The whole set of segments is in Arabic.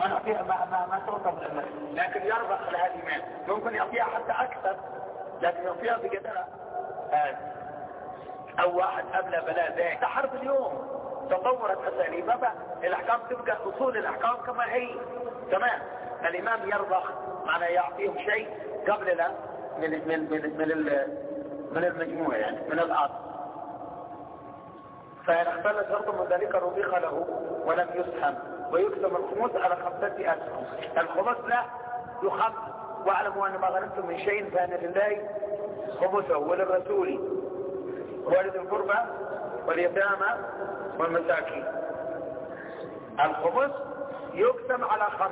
ما نعطيها ما تعطى المال، لكن يرضخ لهذه المال، ممكن يعطيها حتى اكثر لكن يعطيها بقدرها. او واحد ابلى بلاء ذاك تحرب اليوم تطورت اساليب، الاحكام تبقى اصول الاحكام كما هي تمام. الامام يرضخ معناه يعطيهم شيء قبل لا من المجموع يعني من الاصل. فإن اختل شرط من ذلك رضيخ له ولم يسهم، ويقسم الخمس على 5 أسهم. الخمس لا يخمس، واعلموا أن ما غنمتم من شيء فأن لله خمسه وللرسول ولذي القربى واليتامى والمساكين. الخمس يقسم على 5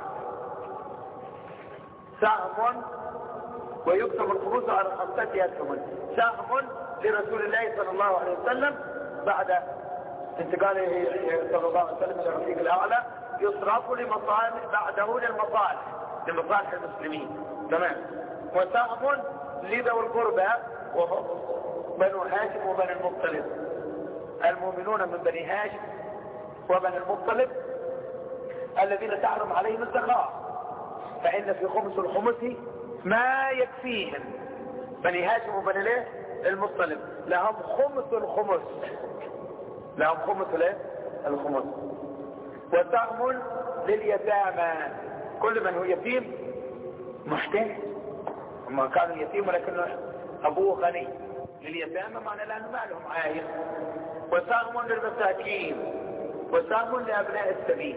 سهم، ويقسم الخمس على 5 أسهم. سهم لرسول الله صلى الله عليه وسلم بعد انتقاله صلى الله عليه وسلم الى الرفيق الاعلى، يصرف لمصالح بعده لمصالح المسلمين تمام. وسهم لذوي القربى وهم بنو هاشم وبني المطلب، المؤمنون من بني هاشم وبني المطلب الذين تحرم عليهم الزكاة، فإن في خمس الخمس ما يكفيهم. بني هاشم وبني المطلب لهم خمس الخمس، لهم خمس الخمس. وسهم لليتامى، كل من هو يتيم محتاج، هم كانوا يتيم ولكن ابوه غني، لليتامى معنى لانه ما لهم عائل. وسهم للمساكين، وسهم لابناء السبيل.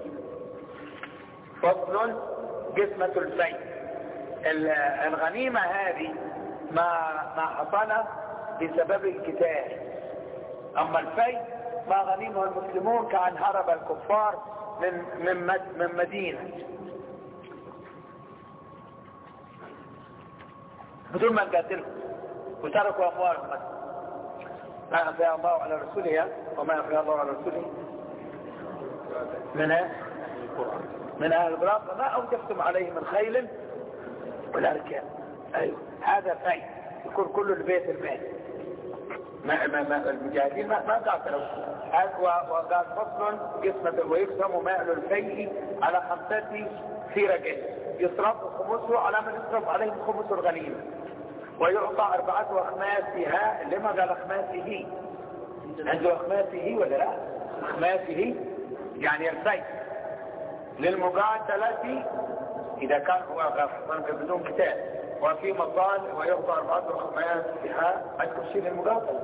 فصل قسمة الفيء. الغنيمة هذه ما حصل بسبب القتال، اما الفيء ما غنيمه المسلمون كأن هرب الكفار من مدينة بدون ما نقاتلهم وتركوا اموالهم. ما أفاء الله على رسوله وما أفاء الله على رسوله من أهل القرى فما أوجفتم عليه من خيل ولا ركاب. أيوه هذا فيء يكون كل البيت ما المجاهدين ما قاتلوا. وقال فصل قسمة ويقسم مال الفيء على 5 فرق، يصرف خمسه على من يصرف عليهم خمس الغنيمة، ويعطى 4 أخماسها. لما قال أخماسه؟ عنده أخماسه ولا لا؟ أخماسه يعني الفيء للمقاتلة إذا كان هو غفر بدون قتال، وفي مصالح ويعطى 4 أخماسها عندكم شيء للمقاتلة،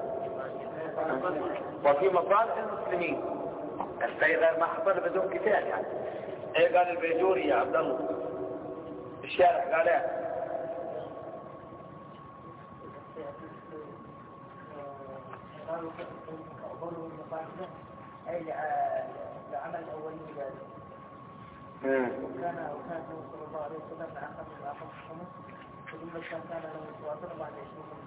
وفي مصالح المسلمين. الفيء غير ما حصل بدون قتال يعني. ايه قال البيجوري يا عبد الله الشارع قال ايه؟ قالوا المقاتلة أي لعمل الأولين ذلك. وكان صلى الله عليه وسلم أخذ الخمس، ثم كان له مواصلة بعد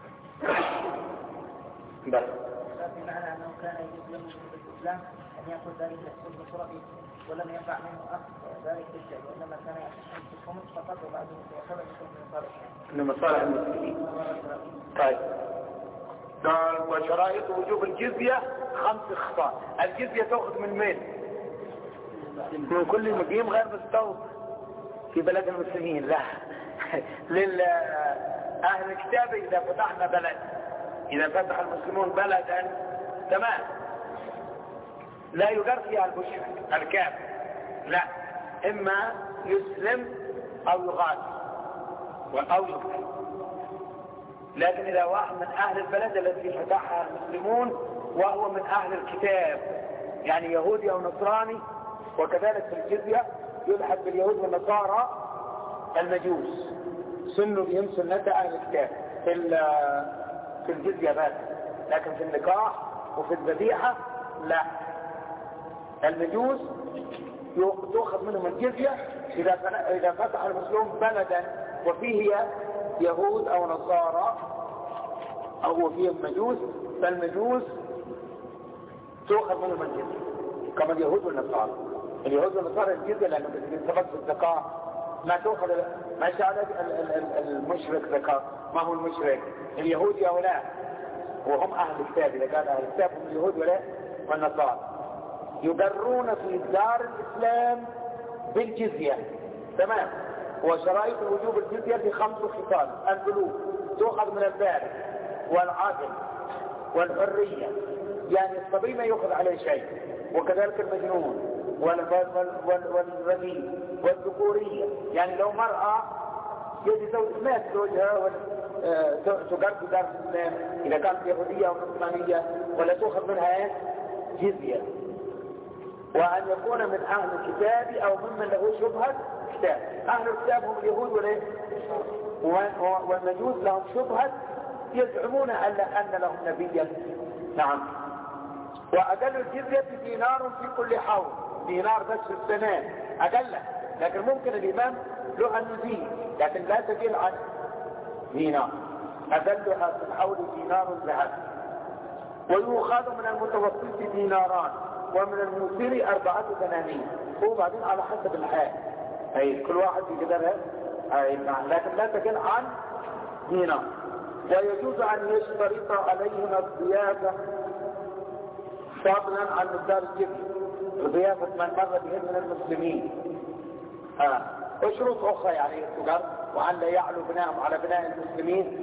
20 بس. لكن معنى أنه كان يجب له في الإسلام أن يأخذ ذلك السلم الترابي ولم ينفع منه أخذ ذلك بالشيء، وإنما كان يأخذ الخمس فقط وبعده مواصلة من مصالح المسلمين. طيب. وشرائط وجوب الجزية 5 خصال. الجزية تأخذ من مين؟ من كل مقيم غير مستوطن في بلد المسلمين. لا لأهل الكتاب إذا فتحنا بلد، إذا فتح المسلمون بلدا تمام لا يقر فيها المشرك الكافر، لا، إما يسلم أو يغادر أو يقتل. لكن إذا واحد من أهل البلد الذي فتحها المسلمون وهو من أهل الكتاب يعني يهودي أو نصراني، وكذلك في الجزية يلحق باليهود والنصارى المجوس سنوا بهم سنة أهل الكتاب في الجزية بس، لكن في النكاح وفي الذبيحة لا. المجوس تأخذ منهم الجزية إذا فتح المسلمون بلدا وفيه يهود أو نصارى أو فيهم مجوس، فالمجوس تأخذ منهم الجزية كما اليهود والنصارى. اليهود والنصارى الجزية لأنه بيتفق في الزكاة ما تأخذ، ما شاء المشرك زكاة. ما هو المشرك؟ اليهود يا ولا وهم أهل الكتاب. إذا قال أهل الكتاب هم اليهود ولا والنصارى يقرون في دار الإسلام بالجزية. تمام. وشرائط وجوب الجزية 5 خصال: البلوغ، تؤخذ من البالغ، والعقل، والحرية، يعني الصبي ما يؤخذ عليه شيء، وكذلك المجنون، والرجيم، والذكورية، يعني لو مرأة يجي مات زوجها تقرب دار الإسلام إذا كانت يهودية أو نصرانية، ولا تؤخذ منها جزية. وأن يكون من أهل الكتاب أو ممن له شبهة كتاب. أهل الكتاب هم اليهود والمجوس لهم شبهة، يزعمون أن لهم نبيا. نعم. وأقل الجزية دينار في كل حول، دينار بس في السنة أقل، لكن ممكن الإمام له أن يزيد، لكن لا تقل عن دينار. أقلها في الحول دينار ذهب. ويؤخذ من المتوسط ديناران، ومن الموسر 4 دنانير. هو بعدين على حسب الحال، أي كل واحد يقدرها، لكن لا تقل عن دينار. ويجوز أن يشترط عليهم الضيافة فضلا عن مقدار الجزية، ضيافة من مر بهم من المسلمين. وشروط أخرى يعني تقر، وأن لا يعلو بناءهم على بناء المسلمين،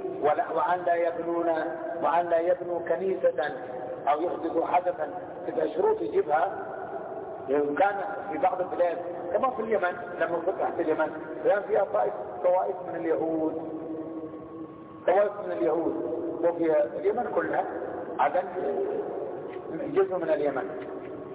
وأن لا يبنوا كنيسة أو يحدثوا حدثا. تبقى شروط يجيبها. كان في بعض البلاد كما في اليمن، لما فتحت اليمن كان فيها طوائف من اليهود، وفي اليمن كلها عدن جزء من اليمن.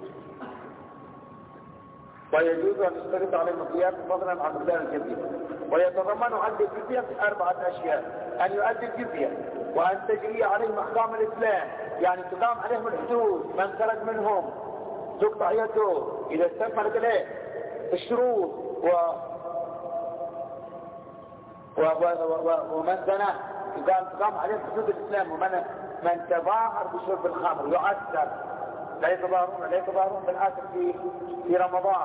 ويجوز أن يشترط عليهم الضيافة فضلا عن مقدار الجزية. ويتضمن عد الجزية 4 أشياء: أن يؤدي الجزية، وأن تجري عليهم أحكام الإسلام، يعني تقام عليهم الحدود، من سرق منهم تقطع يده إذا استكملت له الشروط، ومن زنى تقام عليهم حدود الإسلام، ومن تظاهر بشرب الخمر يعذر. لا يتظاهرون بالآخر في رمضان.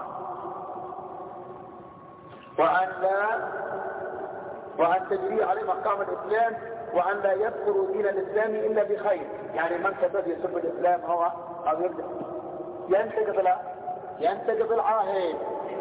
وأن تجري عليهم أحكام الإسلام، وأن لا يذكروا دين الإسلام إلا بخير، يعني من كتب يسب الإسلام هو أو يبدأ ينتقض العهد.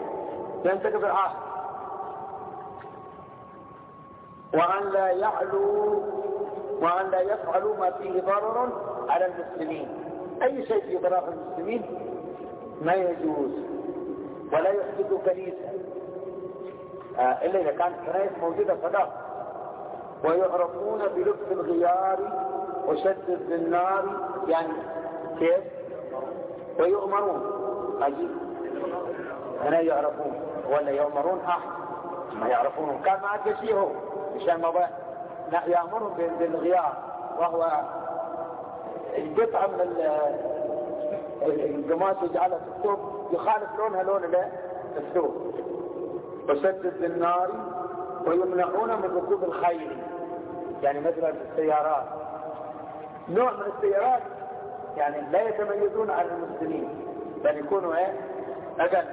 وأن لا يفعلوا ما فيه ضرر على المسلمين. أي شيء في ضرر المسلمين ما يجوز. ولا يحدثوا كنيسة إلا إذا كانت كنائس موجودة صدق. ويعرفون بلبس الغيار وشد الزنار، يعني كيف؟ ويؤمرون هنا يعرفون ولا يؤمرون ما يعرفون. كان ما عاد شيء مشان ما يأمرهم بالغيار، وهو القطعة من القماش يجعلها في الثوب يخالف لونها لون الثوب. وشد الزنار. ويمنعون من ركوب الخيل، يعني مثلا السيارات، نوع من السيارات يعني لا يتميزون عن المسلمين، بل يكونوا أقل.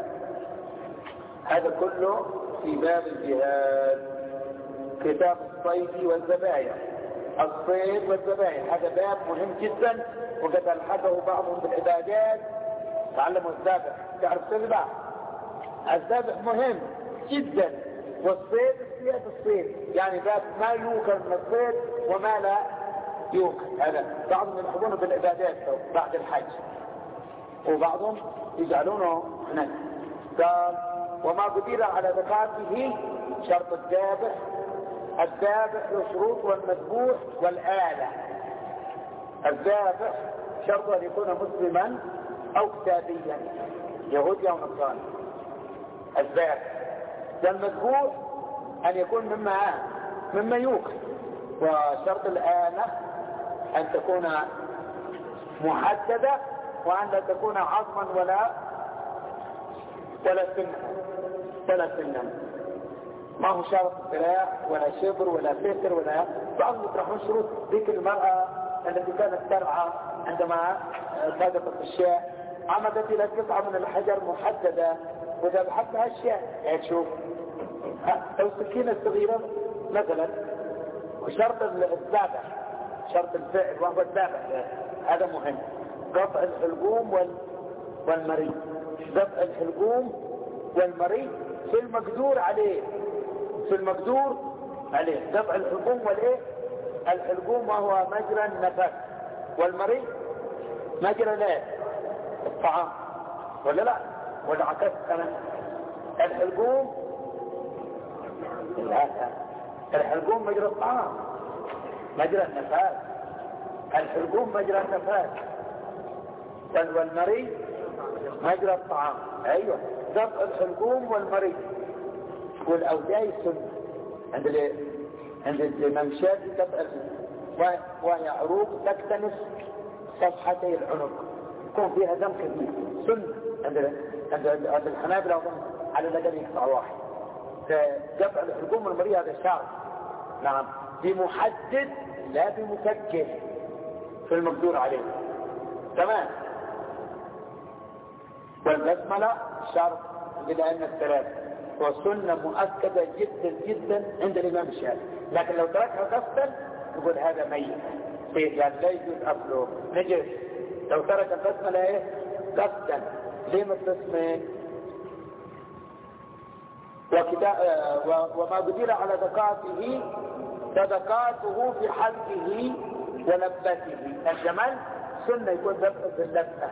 هذا كله في باب الجهاد. كتاب الصيد والذبائح. الصيد والذبائح هذا باب مهم جدا، وقد ألحقه بعضهم بالعبادات. تعلموا الذبح، تعرف تذبح. الذبح مهم جدا. والصيد الصيد يعني باب ما يوكل من الصيد وما لا يوكل. هذا بعضهم يلحقونه بالعبادات بعد الحج، وبعضهم يجعلونه هناك. قال: وما قدر على زكاته شرط الذابح له شروط: والمذبوح والآلة. الذابح شرط أن يكون مسلما أو كتابيا، يهودي أو نصراني. الذابح. والمذبوح أن يكون مما يوكل. وشرط الآلة أن تكون محددة، وأن لا تكون عظما ولا سنا. ما هو شرط سلاح ولا شبر ولا ستر ولا بعض يطرحون شروط. ذيك المرأة التي كانت ترعى عندما سقطت الشاة عمدت إلى قطعة من الحجر محددة وذبحتها الشاة. يعني تشوف أو سكينة صغيرة مثلا. وشرط الذبح شرط الفعل وهو الذبح، هذا مهم. قطع الحلقوم والمريء. قطع الحلقوم والمريض في المقدور عليه، في المقدور عليه. دفع الحلقوم والايه؟ الحلقوم وهو مجرى النفس، والمريض مجرى الايه؟ الطعام، ولا لا؟ ولا عكست انا؟ الحلقوم لا، الحلقوم مجرى الطعام، مجرى النفس. الحلقوم مجرى النفس والمريض مجرى الطعام. ايوه، دفع الحلقوم والمريض والاوداع السنه عند الامام الشافعي دفع، وهي عروق تكتنس صفحتي العنق، يكون فيها دم كثير سنه عند الحنابلة على الاقل يقطع واحد. دفع الحلقوم والمريض هذا شرط، نعم، بمحدد لا بمسكن في المقدور عليه. تمام. والبسملة شرط لأن الثلاثة، والسنة مؤكدة جدا جدا عند الإمام الشافعي، لكن لو تركها قصدا يقول هذا ميت، يعني لا يجوز أكله نجس. لو ترك البسملة ايه قصدا، ليه ما تسمى؟ وما قدر على زكاته صدقاته في حلقه ولبته. الجمل سنة يكون دفع باللبة،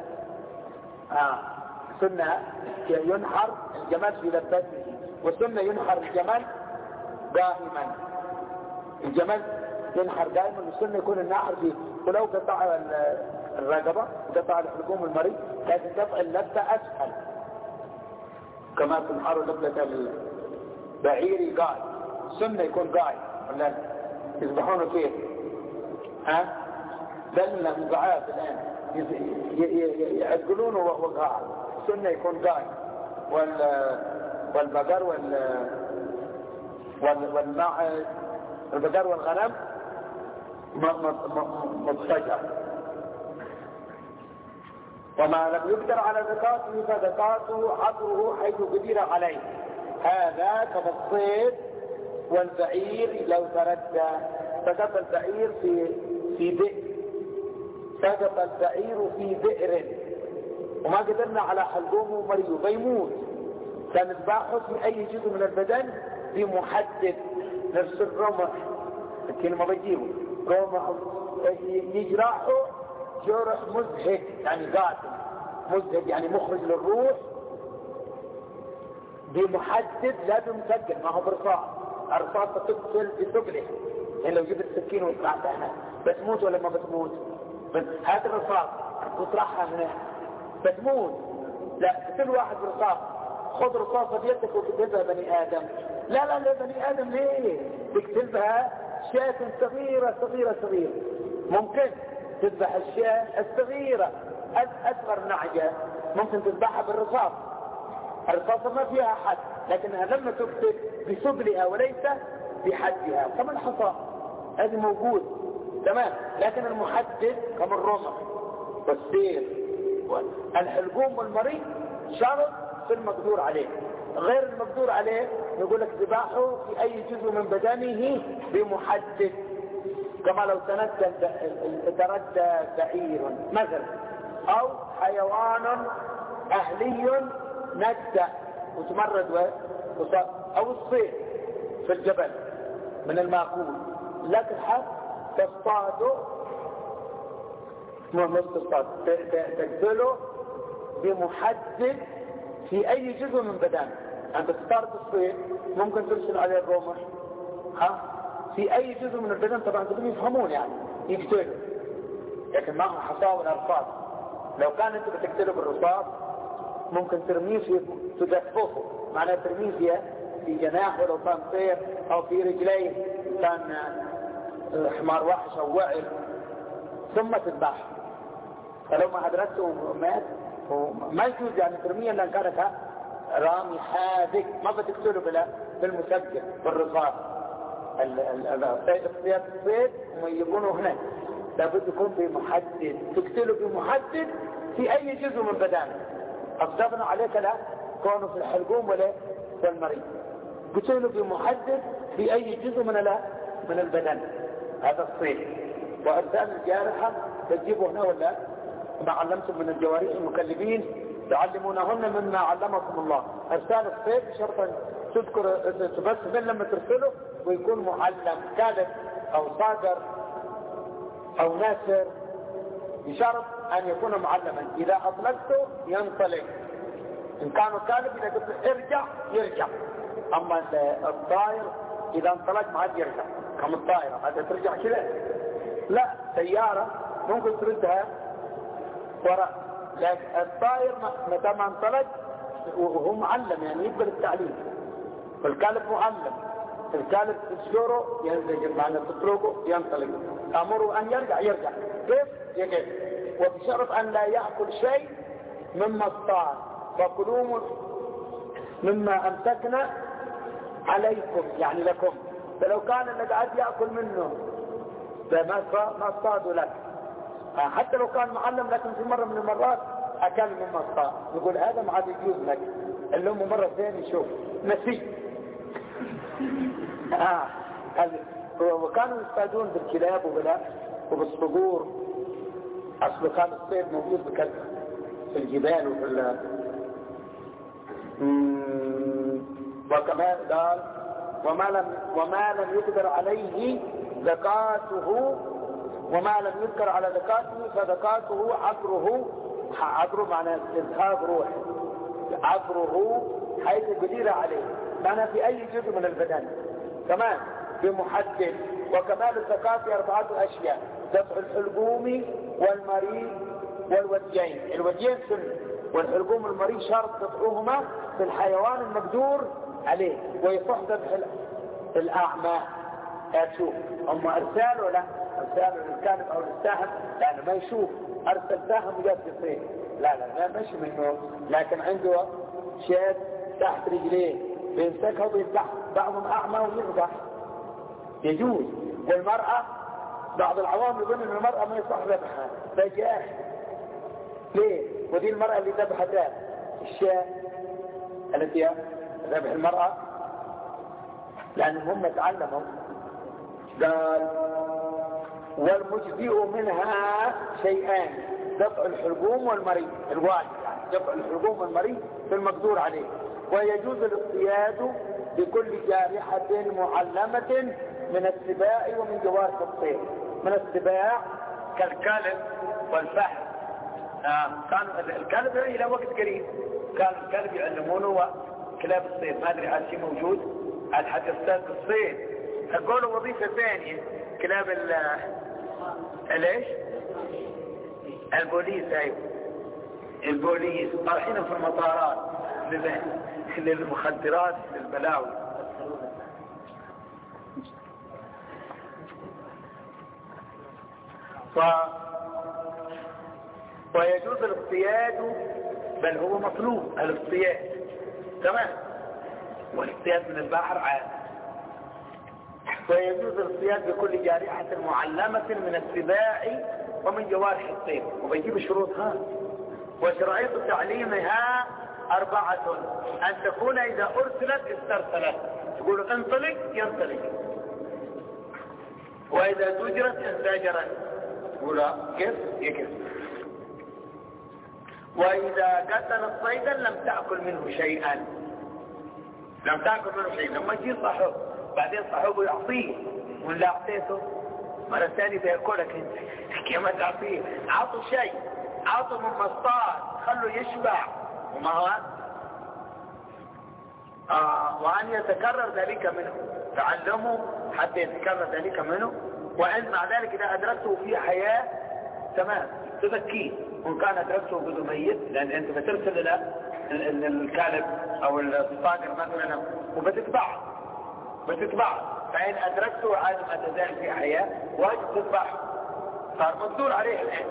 سنة ينحر الجمل في لبته، وسنة ينحر الجمل قائما. الجمل ينحر دائما، والسنة يكون النحر فيه، ولو قطع الرقبة وقطع الحلقوم المريض لكن دفع اللبة أسهل، كما تنحر لبة البعير قائم. سنة يكون قائم، ولا يذبحونه كيف؟ دلنا مقعات الآن يعقلونه وقاعد. سنة يكون قائم، والبقر والماعز، البقر والغنم مضطجع. وما لم يقدر على زكاته فزكاته عطره حيث قدر عليه. هذا كالصيد والبعير لو تردى. سقط البعير في بئر، سقط البعير في بئر وما قدرنا على حلقومه ومريض بيموت، سنذبحه في اي جزء من البدن بمحدد، نفس الرمح الكلمة بجيبه رمح يجرحه جرح مزهق، يعني قاتل مزهق، يعني مخرج للروح، بمحدد لا بمسجل، ما هو برصاص. الرصاص تقتل بثقله، يعني لو جبت سكين وطلعتها هنا بتموت ولا ما بتموت؟ هات الرصاص وطرحها هنا بتموت. لا، كل واحد برصاص، خذ رصاصة بيدك وتكتبها بني آدم. لا بني آدم ليه؟ تكتبها شاة صغيرة صغيرة صغيرة. ممكن تذبح الشاة الصغيرة أصغر نعجة ممكن تذبحها بالرصاص. الرصاصة ما فيها حد، لكنها لما تكتب بسبلها وليس بحدها، كما الحصى هذا موجود. تمام. لكن المحدد كما الرمح والسير والحلقوم والمريض شرط في المقدور عليه. غير المقدور عليه يقول لك ذباحه في اي جزء من بدنه بمحدد، كما لو تردى بعير مثلا، او حيوان اهلي ندى وتمرد او الصيد في الجبل من المأكول، لكن حد تصطاده تقتله بمحدد في اي جزء من بدنه. انت تصطاد الصيد ممكن ترسل عليه الرمح في اي جزء من البدن، طبعا بدهم يفهمون يعني يقتله، لكن ما هو حصاه ولا رصاص. لو كان انت بتقتله بالرصاص ممكن ترميه في تجففه، معناه ترميه في جناحه لو كان طير، او في رجليه كان حمار وحش او وعر، ثم تذبحه. فلو ما أدركته مات ما يجوز يعني ترميه، لأن كانت رامي حادق، ما بتقتله بالمسجل بالرصاص. الصيد يكونوا هنا لابد يكون بمحدد، تقتله بمحدد في أي جزء من بدنه. أصدقنا عليك لا كونه في الحلقوم ولا والمريض، قتله بمحدد في أي جزء من البدن. هذا الصيد. وأجزاء الجارحة تجيبه هنا ولا ما علمتم من الجوارح المكلبين تعلمونهن مما علمكم الله. ارسال الصيد شرطا تذكر بس من لما ترسله ويكون معلم كاذب او صادر او ناسر، بشرط ان يكون معلما. اذا اطلقته ينطلق، ان كانوا كاذب اذا قلت ارجع يرجع. اما الطائر اذا انطلق ما عاد يرجع، كم الطائرة عاد ترجع كذا؟ لا، سيارة ممكن تردها وراء، لكن الطائر متى ما انطلق وهو معلم يعني يقبل التعليم. فالكلب معلم، الكلب تسجره ينزل معنا تطلقه ينطلق، امره ان يرجع يرجع. كيف؟ يقف. وبشرط ان لا يأكل شيء مما اصطاد، فكلوا مما امسكنا عليكم يعني لكم. فلو كان اللي قاعد يأكل منه ما اصطادوا لك، حتى لو كان معلم لكن في مرة من المرات اكل مما اصطاد، يقول هذا ما عاد يجوز لك، اللي هم مرة ثانية يشوف نسي. وكانوا يصطادون بالكلاب وبالصقور. اصل كان الصيد موجود بكثرة في الجبال وفي وكما قال وما لم يقدر عليه زكاته، وما لم يذكر على زكاته فزكاته عبره معنى اذهاب روح، عبره حيث قدر عليه، معنى في اي جزء من البدن. كمان بمحدد. وكمال الزكاة 4 أشياء: دفع الحلقوم والمريض والوديين. الوديين سنة، والحلقوم والمريض شرط دفعهما في الحيوان المقدور عليه، ويصح دفع الأعمى. أشوف أما أرسال ولا أرسال للكلب أو للساهم، لأنه ما يشوف. أرسل ساهم وجاب يصير، لا ما مش منه، لكن عنده شيء تحت رجليه بيمسكها وبيذبح. بعضهم أعمى ويذبح، يجوز. والمرأة بعض العوام يظن أن المرأة ما يصح ذبحها، فجاء ليه؟ ودي المرأة اللي ذبحتها الشاة التي ذبح المرأة، لأنهم هم تعلموا. قال والمجزئ منها شيئان: دفع الحلقوم والمريض، الواجب يعني دفع الحلقوم والمريض في المقدور عليه. ويجوز الاصطياد بكل جارحة معلمة من السباع ومن جوارح الطير. من السباع كالكلب والفحل. كان الكلب الى وقت قريب كان الكلب يعلمونه كلاب الصيد، ما ادري عاد شيء موجود على حتى استاذ الصيد. اقول وظيفه ثانيه كلاب ليش؟ البوليس. ايوه البوليس طالعين في المطارات للمخدرات للبلاوي. ويجوز الاصطياد، بل هو مطلوب الاصطياد تمام، والاصطياد من البحر عاد. ويجوز الاصطياد بكل جارحة معلمة من السباع ومن جوارح الطير. وبيجيب شروطها وشرائط تعليمها 4: أن تكون إذا أرسلت استرسلت، تقول انطلق ينطلق، وإذا زجرت انزجرت، تقول كيف يكف. وإذا قتل صيدا لم تأكل منه شيئا، لم تأكل منه شيئا. لما يجي صاحب بعدين صاحبه يعطيه، ولا أعطيته مرة ثانية بيأكلك انت كما تعطيه. عطوا شيء، عطوا من مصطاد، خلوا يشبع. وما هو وأن يتكرر ذلك منه، تعلموا حتى يتكرر ذلك منه. وأن مع ذلك إذا أدركته في حياة تمام تذكيه، وإن كان أدركته بدون ميت، لأن أنت بترسل إلى الكلب أو الصاقر مثلا وبتتبعه، فإن أدركته عاد ما تزال في حياة واجب تتبعه، صار مقدور عليه الآن.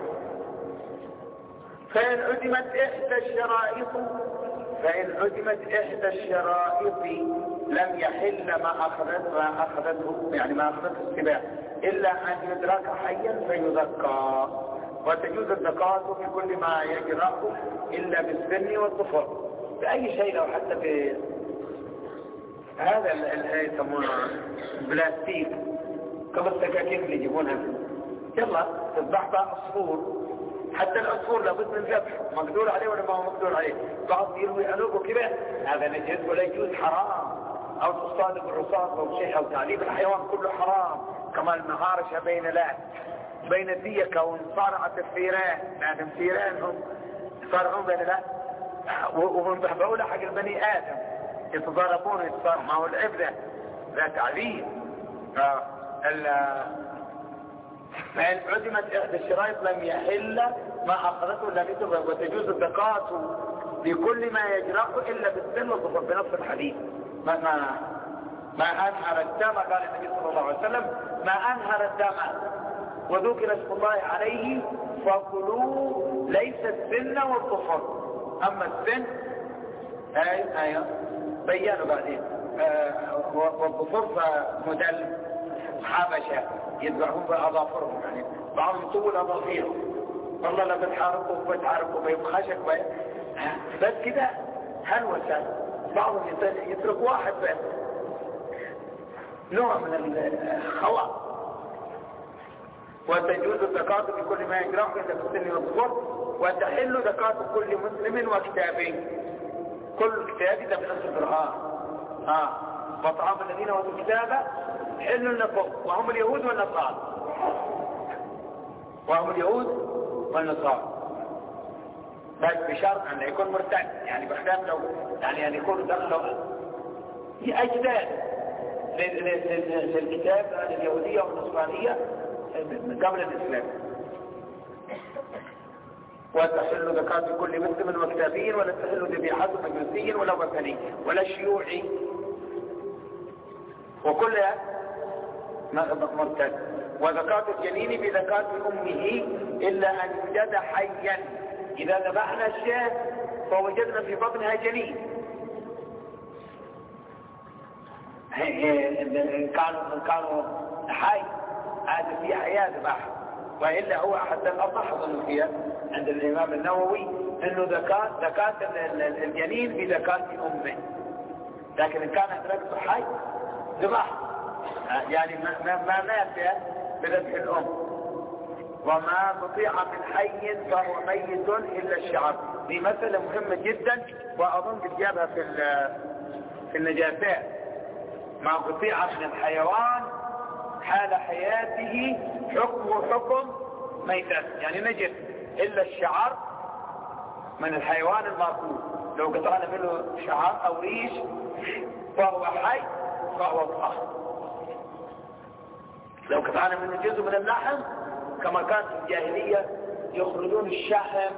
فإن عدمت إحدى الشرائط لم يحل ما أخذته يعني ما أخذته السباع إلا أن يدرك حيا فيذكى. وتجوز الزكاة في كل ما يجرأ إلا بالسن والظفر، بأي شيء، لو حتى هذا يسمونه بلاستيك كما السكاكين اللي يجيبونها، يلا تذبح بها عصفور حتى العصفور لابد من ذبح، مقدور عليه ولا ما هو مقدور عليه. بعض يروي أنوبه كده هذا نجس ولا يجوز، حرام. أو تصطاد بالرصاص أو شيء، أو تعذيب الحيوان كله حرام. كما المهارشة بين الديكة ومصارعة الثيران، لأن الثيران هم يصارعون بين لا، وهم بقولها حق البني آدم يتضاربون ويتصارعون، ما هو العبدة لا تعذيب. فإن عدمت إحدى الشرائط لم يحل ما أخذته إلا مثله، وتجوز الزكاة بكل ما يجرح إلا بالسن والظفر بنص الحديث. ما أنهر الدم، قال النبي صلى الله عليه وسلم ما أنهر الدم وذكر اسم الله عليه فكلوا، ليس السن والظفر. أما السن أيوة بيانوا بعدين، والظفر فمدل حبشة يذبحون بأظافرهم، يعني بعضهم طول أظافيرهم، والله لا بتحاربوا بيوم خشك بس كده هلوسة. بعضهم يترك واحد بس، نوع من الخواء. وتجوز الزكاة بكل ما يجرح إلا بالسن والظفر، وتحل زكاة كل مسلم وكتابه. كل كتاب ده بنفس القرآن. وطعام الذين اوتوا الكتاب حل لكم، وهم اليهود والنصارى. بس بشرط ان يكون مرتد، يعني بخلاف لو يعني ان يكون دخلوا اجداد للكتاب اليهودية والنصرانية قبل الاسلام. وتحل زكاة كل مسلم وكتابي، ولا تحل ذبيحة مجوسي ولا وثني ولا شيوعي، وكلها مرتد. وزكاة الجنين بزكاة أمه إلا أن يوجد حيا. إذا ذبحنا الشاة فوجدنا في بطنها جنين، كانوا حي عاد في حياة ذبح، وإلا هو أحد الأصح أظن فيها عند الإمام النووي أنه زكاة الجنين بزكاة أمه. لكن إن كان أدركته حي ذبح، يعني ما مات بذبح الأم. وما قطيع من حي فهو ميت إلا الشعر. دي مسألة مهمة جدا، وأظن بتجابها في النجاسات. ما قطيع من الحيوان حال حياته حكمه حكم ميتات، يعني نجس إلا الشعر من الحيوان المأكول. لو قطعنا منه شعر أو ريش فهو حي فهو طاهر. لو قطعنا منه جزء من اللحم كما كان في الجاهلية يخرجون الشحم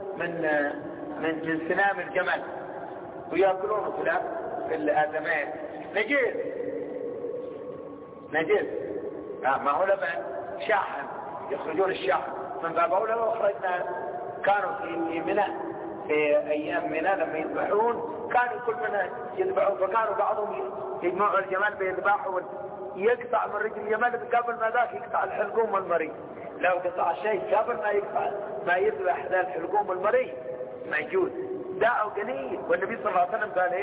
من سنام الجمل ويأكلونه في الآدمات. نجس ما هو لبن شحم، يخرجون الشحم من باب أولى. لو أخرجنا كانوا في منى في أيام منى لما يذبحون كانوا كل منى يذبحون، فكانوا بعضهم يجمعوا الجمال بيذبحوا يقطع من رجل الجمال قبل ما ذاك يقطع الحلقوم والمري. لو قطع شيء قبل ما يذبح ذا الحلقوم والمري ما يجوز، داعوا قليل. والنبي صلى الله عليه وسلم قال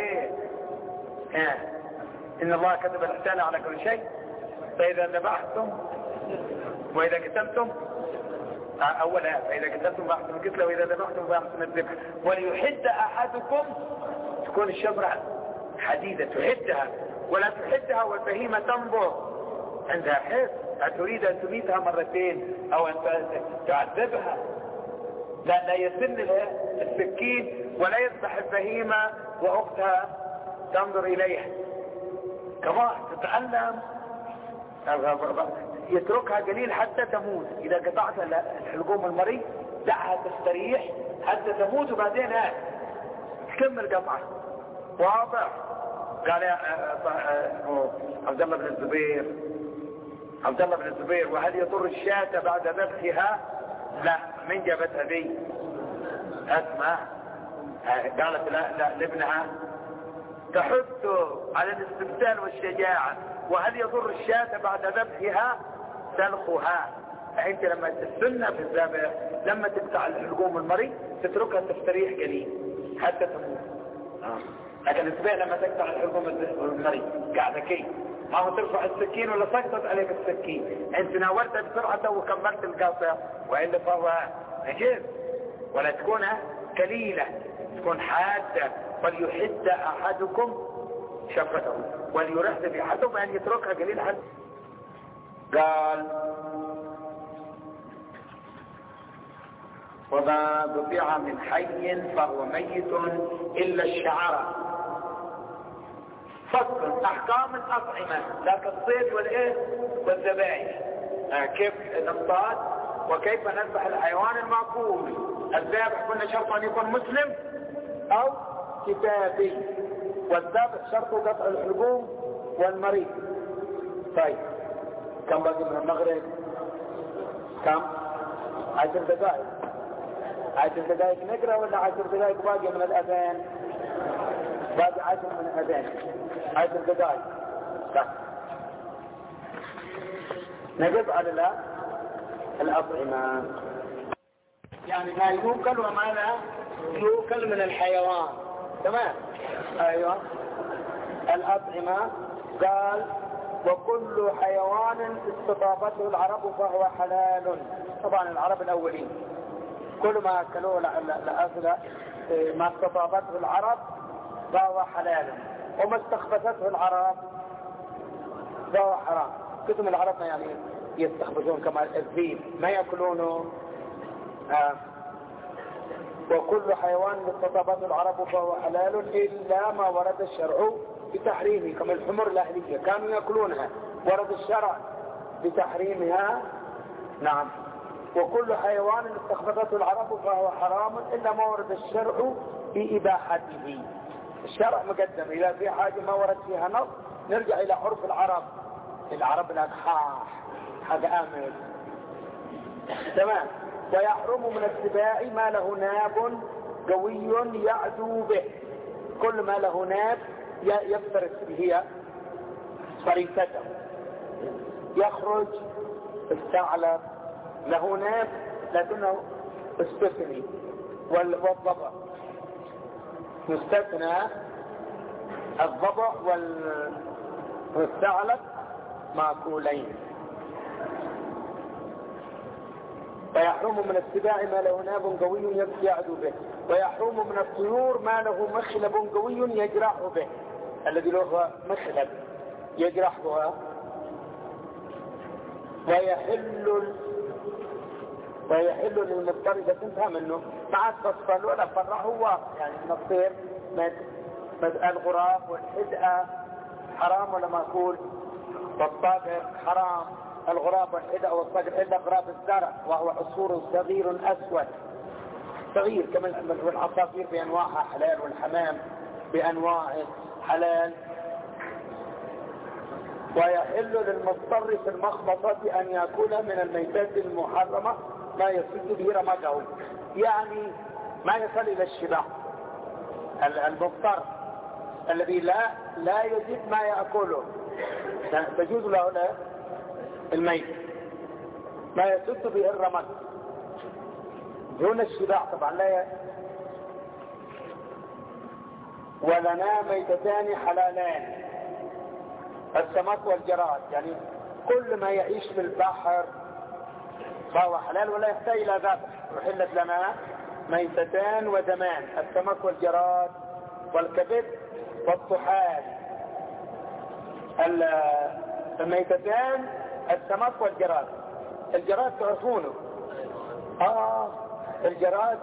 إن الله كتب الإحسان على كل شيء، فإذا ذبحتم وإذا قتلتم أولا فإذا قتلتم فأحسنوا القتل، وإذا ذبحتم فأحسنوا الذبح. وليحد أحدكم، تكون الشبرة حديدة تحدها، ولا تحدها والبهيمة تنظر عندها حس. أتريد أن تميتها مرتين أو أن تعذبها؟ لا يسن لها السكين ولا يذبح البهيمة وأختها تنظر إليها. كما تتعلم يتركها قليل حتى تموت. إذا قطعت الحلقوم المري دعها تستريح حتى تموت، وبعدين تكمل قطعة. واضح؟ قال يا عبد الله بن الزبير وهل يضر الشاة بعد ذبحها؟ لا. من جابتها ذي؟ أسمع. قالت لا لابنها تحث على الاستبسال والشجاعة. وهل يضر الشاة بعد ذبحها؟ تلخها. فأنت لما السنة في الذبح لما تقطع الحلقوم المري تتركها تستريح قليل حتى تموت. لكن السبيع لما تقطع الحلقوم المري قاعدة كي ما هو ترفع السكين ولا سقطت عليك السكين، انت ناولتها بسرعة وكملت القطع، وإلا فهو نجيب، ولا تكون كليلة، تكون حادة. فليحد أحدكم شفته وليرحد في أحدكم أن يتركها قليل حد. قال وما ذبح من حي فهو ميت إلا الشعر. فصل أحكام الأطعمة، لكن الصيد والإيه والذبائح، كيف نصطاد وكيف نذبح الحيوان المأكول. الذابح كنا شرط أن يكون مسلم أو كتابي، والذابح شرط قطع الحبوب والمريض. طيب كم باقي من المغرب؟ كم؟ 10 دقائق. 10 دقائق نقرأ ولا 10 دقائق باقي من الأذان؟ باقي 10 من الأذان، 10 دقائق. طيب نقف على الأطعمة، يعني ما يوكل وما لا يوكل من الحيوان. تمام؟ أيوة. الأطعمة قال وكل حيوان استطابته العرب فهو حلال. طبعا العرب الأولين كل ما أكلوه لأكل ما استطابته العرب فهو حلال، وما استخبثته العرب فهو حرام. كتم العرب يعني يستخبثون كما الذيب ما يأكلونه. وكل حيوان استطابته العرب فهو حلال إلا ما ورد الشرع بتحريمه، كما الحمر الأهلية كانوا يأكلونها، ورد الشرع بتحريمها. نعم. وكل حيوان استخبثته العرب فهو حرام إلا ما ورد الشرع بإباحته. الشرع مقدم، إذا في حاجة ما ورد فيها نص نرجع إلى عرف العرب. العرب لك حاجة آمن. تمام. ويحرم من السباع ما له ناب قوي يعدو به. كل ما له ناب يفترس به فريسته. يخرج الثعلب له ناب لكنه استثني، والضبع مستثنى. الضبع والثعلب ماكولين. ويحرم من السباع ما له ناب قوي يعدو به. ويحرم من الطيور ما له مخلب قوي يجرح به. الذي له مخلب يجرح بها. ويحل للمضطر، بس انتهى منه ما عاد فصل ولا فرح، هو يعني من الطير الغراب والحدقة حرام ولا مأكول، والصقر حرام. الغراب والحدقة والصقر إلا غراب الزرع وهو عصفور صغير أسود صغير، كما والعصافير بأنواعها حلال، والحمام بأنواع حلال. ويحل للمضطر في المخبطة أن يأكل من الميتات المحرمة ما يسد به رمقه، يعني ما يصل إلى الشبع. المضطر الذي لا يجد ما يأكله تجوز له الميت ما يسد به الرمق دون الشبع طبعا لا ولنا ميتتان حلالان، السمك والجراد، يعني كل ما يعيش في البحر فهو حلال ولا يحتاج إلى ذبح. وحلت لنا ميتتان ودمان، السمك والجراد والكبد والطحال. الميتتان السمك والجراد. الجراد تعرفونه؟ الجراد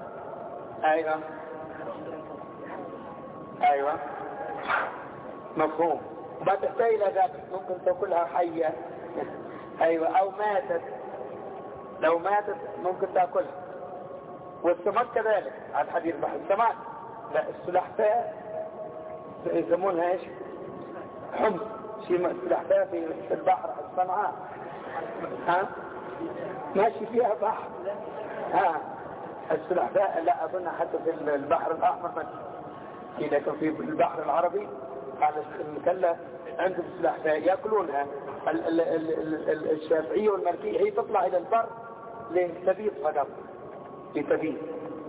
ايوه مفهوم. ما تحتاج الى ذبح، ممكن تاكلها حيه ايوه، او ماتت، لو ماتت ممكن تاكلها. والسمك كذلك على الحديث بحر السمك. لا السلحفاة يسمونها ايش؟ حمص. شيء السلحفاة في البحر الصنعاء ماشي فيها بحر. السلحفاة لا اظن حتى في البحر الاحمر، اذا كان في البحر العربي على المكلة عندهم السلحفاة ياكلونها. الشافعية والمالكية هي تطلع الى البر لتبيض فقط، لتبيض.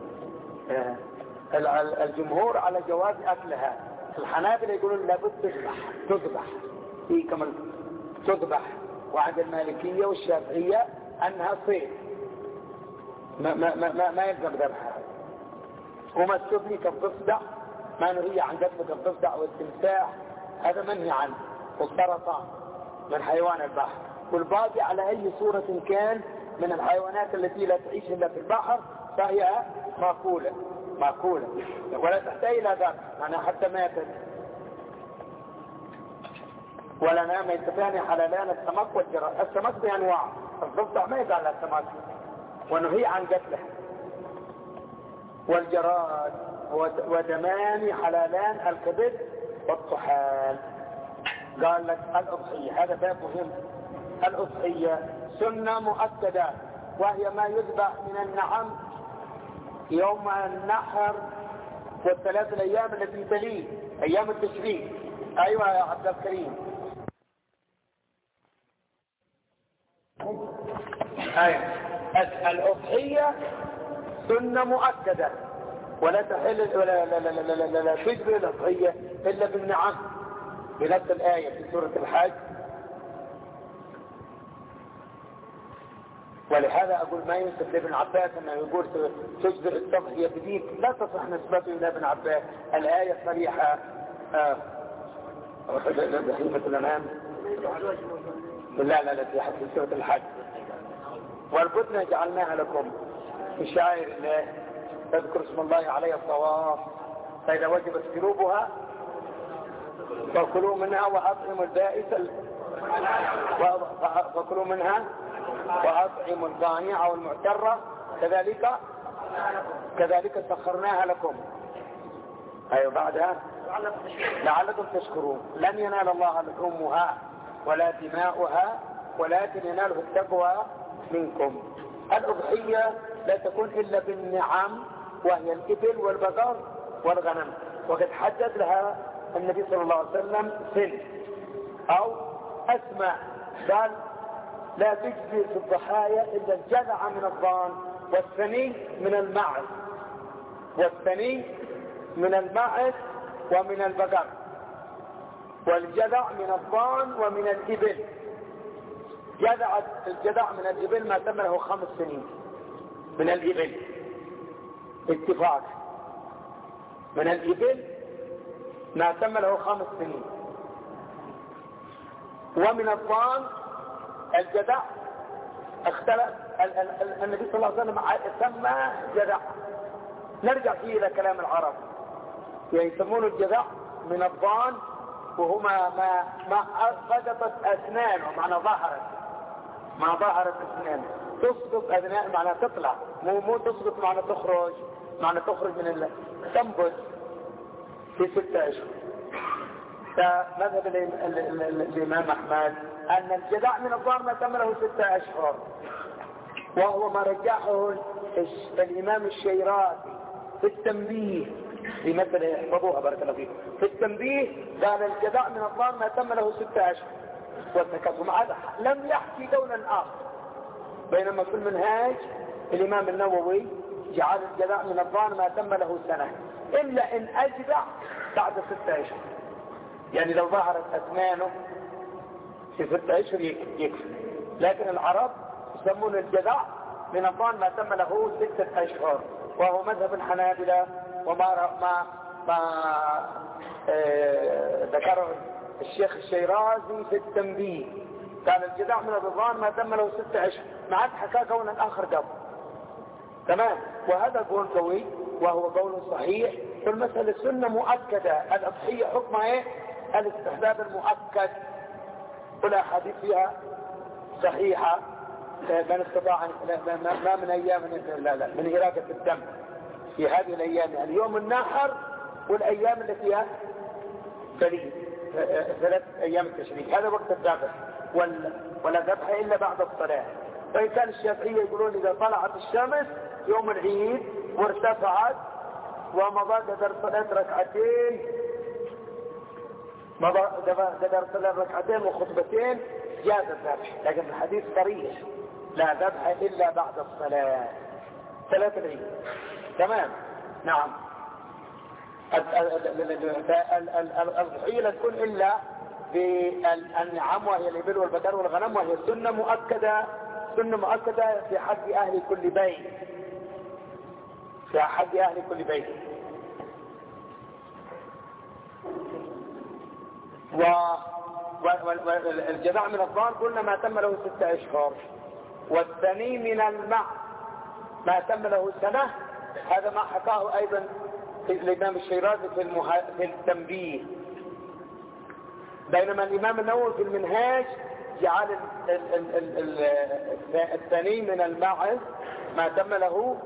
الجمهور على جواز اكلها. الحنابلة يقولون لابد تذبح هي كمان تذبح، وعند المالكية والشافعية انها صيد. ما يلزم ذبحها. وما استثني كالضفدع، ما نهي عن ذبح الضفدع والتمساح، هذا منهي عنه، والسرطان من حيوان البحر. والباقي على أي صورة كان من الحيوانات التي لا تعيش إلا في البحر فهي مأكولة ولا تحتاج إلى ذبح، معناها حتى ماتت. ولنا ميتتان حلالان السمك والجراد. السمك بأنواع، الضفدع ما يقال السمك ونهي عن قتله. والجراد ودمان حلالان الكبد والطحال. قال لك الأضحية، هذا باب مهم. الأضحية سنة مؤكدة، وهي ما يذبح من النعم يوم النحر والثلاث الأيام التي تليه أيام التشريق. أيوة يا عبد الكريم. أيوة. الأضحية سنة مؤكدة ولا تحل ولا تجبر الأضحية إلا بالنعم بنفس الآية في سورة الحج. ولهذا أقول ما ينسب لابن عباس أنه يقول تجبر التضحية بديك، لا تصح نسبته إلى ابن عباس. الآية صريحة. بحيمة الأمام لا في حد في سورة الحج. والبدنة جعلناها لكم في شعائر الله، تذكر اسم الله عليه الصواف، فإذا وجبت جنوبها فكلوا منها وأطعموا البائس فكلوا منها وأطعموا القانع والمعترة كذلك سخرناها لكم. أيوة بعدها لعلكم تشكرون. لن ينال الله لحومها ولا دماؤها ولكن يناله التقوى منكم. الأضحية لا تكون إلا بالنعم، وهي الإبل والبقر والغنم، وقد حدد لها النبي صلى الله عليه وسلم سن أو أسماء. قال لا تجزي في الضحايا إلا الجذع من الضان والثني من المعز ومن البقر، والجذع من الضان ومن الإبل. الجذع من الإبل ما تم له 5 سنين من الإبل اتفاق، من الإبل ما تم له 5 سنين. ومن الضان الجذع اختلف النبي صلى الله عليه وسلم سمى جذع. نرجع فيه إلى كلام العرب، يعني يسمون الجذع من الضان وهما ما سقطت أسنانه، معنى ظهرت أسنانه. تسقط أسنان معنى تطلع، مو تسقط معنى تخرج، معنى تخرج من تنبت في 6 أشهر. فمذهب الإمام أحمد أن الجذع من الضان ما تم له 6 أشهر، وهو ما رجحه الإمام الشيرازي في التنبيه، في مثل يحفظوها بارك الله فيكم. في التنبيه قال الجذع من الضان ما تم له 6 أشهر والتكفم. لم يحكي قولا آخر. بينما في المنهاج الإمام النووي جعل الجذع من الضان ما تم له 1 سنة إلا إن أجدع بعد 6 أشهر. يعني لو ظهرت أسنانه في 6 أشهر يكفي. لكن العرب يسمون الجذع من الضان ما تم له 6 أشهر، وهو مذهب الحنابلة وما ذكره الشيخ الشيرازي في التنبيه. قال الجذع من الضان ما تم له 6 أشهر، ما عاد حكى قولا آخر قبل. تمام. وهذا قول قوي وهو قول صحيح. في المسألة السنة مؤكدة. الأضحية حكمها ايه؟ الاستحباب المؤكد، والأحاديث فيها صحيحة. من استطاع ما من أيام من إراقة الدم في هذه الأيام، يعني يوم النحر والأيام التي تليه 3 أيام التشريق، هذا وقت الذبح. ولا ذبح إلا بعد الصلاة. فإن كان الشافعية يقولون إذا طلعت الشمس يوم العيد وارتفعت ومضى قدر صلاة ركعتين، قدر صلاة ركعتين وخطبتين، جاز الذبح. لكن الحديث صريح لا ذبح إلا بعد الصلاة 3 العيد. تمام. نعم. الضحية لا تكون إلا بالنعم، وهي الإبل والبقر والغنم، وهي سنة مؤكدة في حق أهل كل بيت. في حد أهل كل بيت. والجذع من الضان قلنا ما تم له 6 أشهر. والثني من المعز ما تم له سنة. هذا ما حكاه أيضا الإمام الشيرازي في التنبيه. بينما الإمام النووي في المنهاج جعل الثني من المعز ما تم له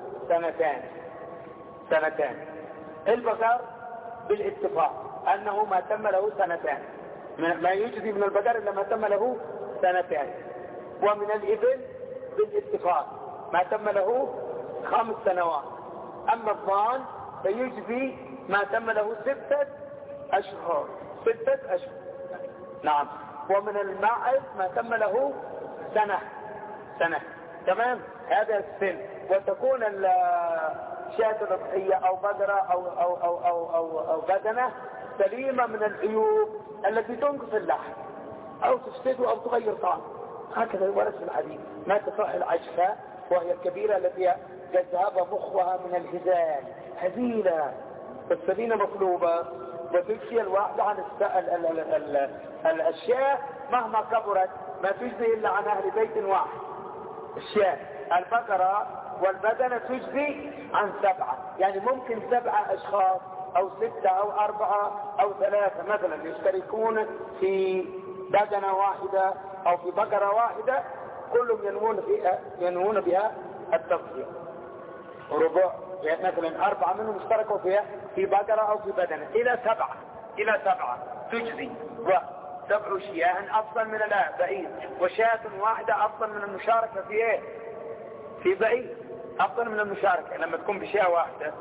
سنتان. البقر بالاتفاق أنه ما تم له 2 سنين، ما يجزي من البقر إلا ما تم له 2 سنين. ومن الإبل بالاتفاق ما تم له 5 سنوات. أما الضان فيجزي ما تم له 6 أشهر. 6 أشهر. نعم. ومن الماعز ما تم له سنة. تمام. هذا السن. وتكون شاة الأضحية أو بقرة أو بدنة سليمة من العيوب التي تنقص اللحم أو تفسده أو تغير طعم. هكذا ورد في الحديث. ما تصح العجفة وهي الكبيرة التي قد ذهب مخها من الهزال هزيلة والسمينة مطلوبة وتجزي الواحدة عن الأشياء مهما كبرت ما تجزي إلا عن أهل بيت واحد. الشاة البقرة والبدنة تجزي عن 7. يعني ممكن 7 أشخاص أو 6 أو 4 أو 3 مثلا يشتركون في بدنة واحدة أو في بقرة واحدة كلهم ينوون بها التضحية. ربع يعني مثلا 4 منهم اشتركوا فيها في بقرة أو في بدنة إلى 7 تجزي. و7 شياه أفضل من بعيد. وشاة واحدة أفضل من المشاركة في إيه؟ في بعيد. أفضل من المشاركة لما تكون بشياه واحدة.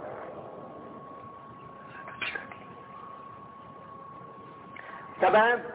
تمام.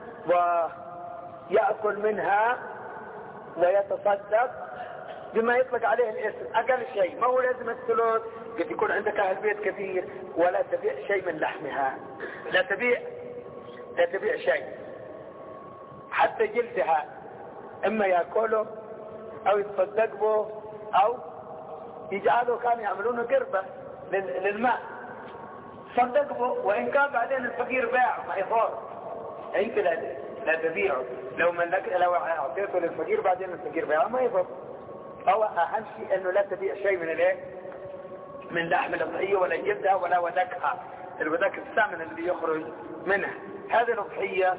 ويأكل منها ويتصدق بما يطلق عليه الاسم. أقل شيء ما هو لازم الثلث. قد يكون عندك أهل بيت كثير ولا تبيع شيء من لحمها. لا تبيع شيء حتى جلدها إما يأكله أو يتصدق به أو يجعله. كانوا يعملونه قربة للماء صدق به. وإن كان بعدين الفقير باعه ما يضر أنت لا تبيعه. لو أعطيته للفقير بعدين الفقير باعه ما يضر. هو أهم شيء أنه لا تبيع شيء من لحم الأضحية ولا جلدها ولا ودكها. الودك الثامن اللي يخرج منها. هذه الأضحية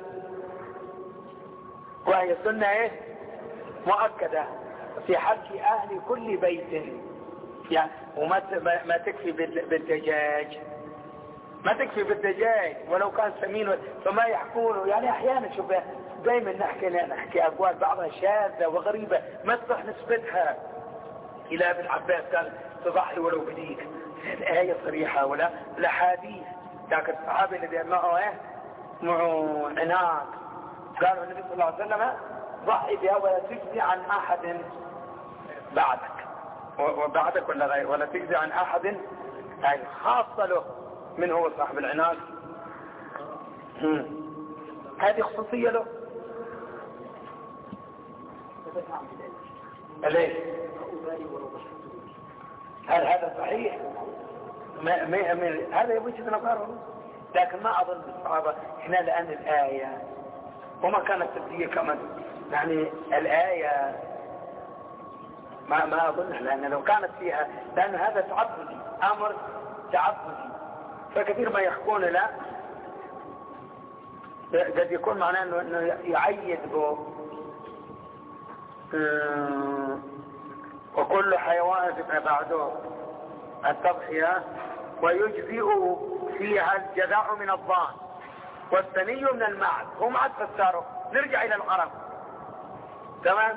وهي سنة مؤكدة في حق أهل كل بيت. يعني وما تكفي بالدجاج. ما تكفي بالدجاج ولو كان سمين. فما يحكونه يعني أحيانا شوف دايما نحكي أقوال بعضها شاذة وغريبة ما تصح نسبتها إلى ابن عباس قال تضحي ولو بديك. الآية صريحة ولا حديث. ذاك الصحابي الذي معه عناق قالوا النبي صلى الله عليه وسلم ضحي بها ولا تجزي عن أحد بعدك ولا غير ولا تجزي عن أحد يعني خاصة له من هو صاحب العناق. هذه خصوصية له. ليش؟ هل هذا صحيح؟ هذا وجهة نظره. لكن ما أظن الصحابة هنا لأن الآية وما كانت تبدية كمان يعني الآية ما أظنها. لأن لو كانت فيها لأن هذا تعبدي أمر تعبدي فكثير ما يحكون لا قد يكون معناه أنه يعيد به وكل حيوان فيما بعده التضحية ويجزئ فيها الجذع من الضان والثني من المعز. هم عد فسروا. نرجع إلى العرب. تمام.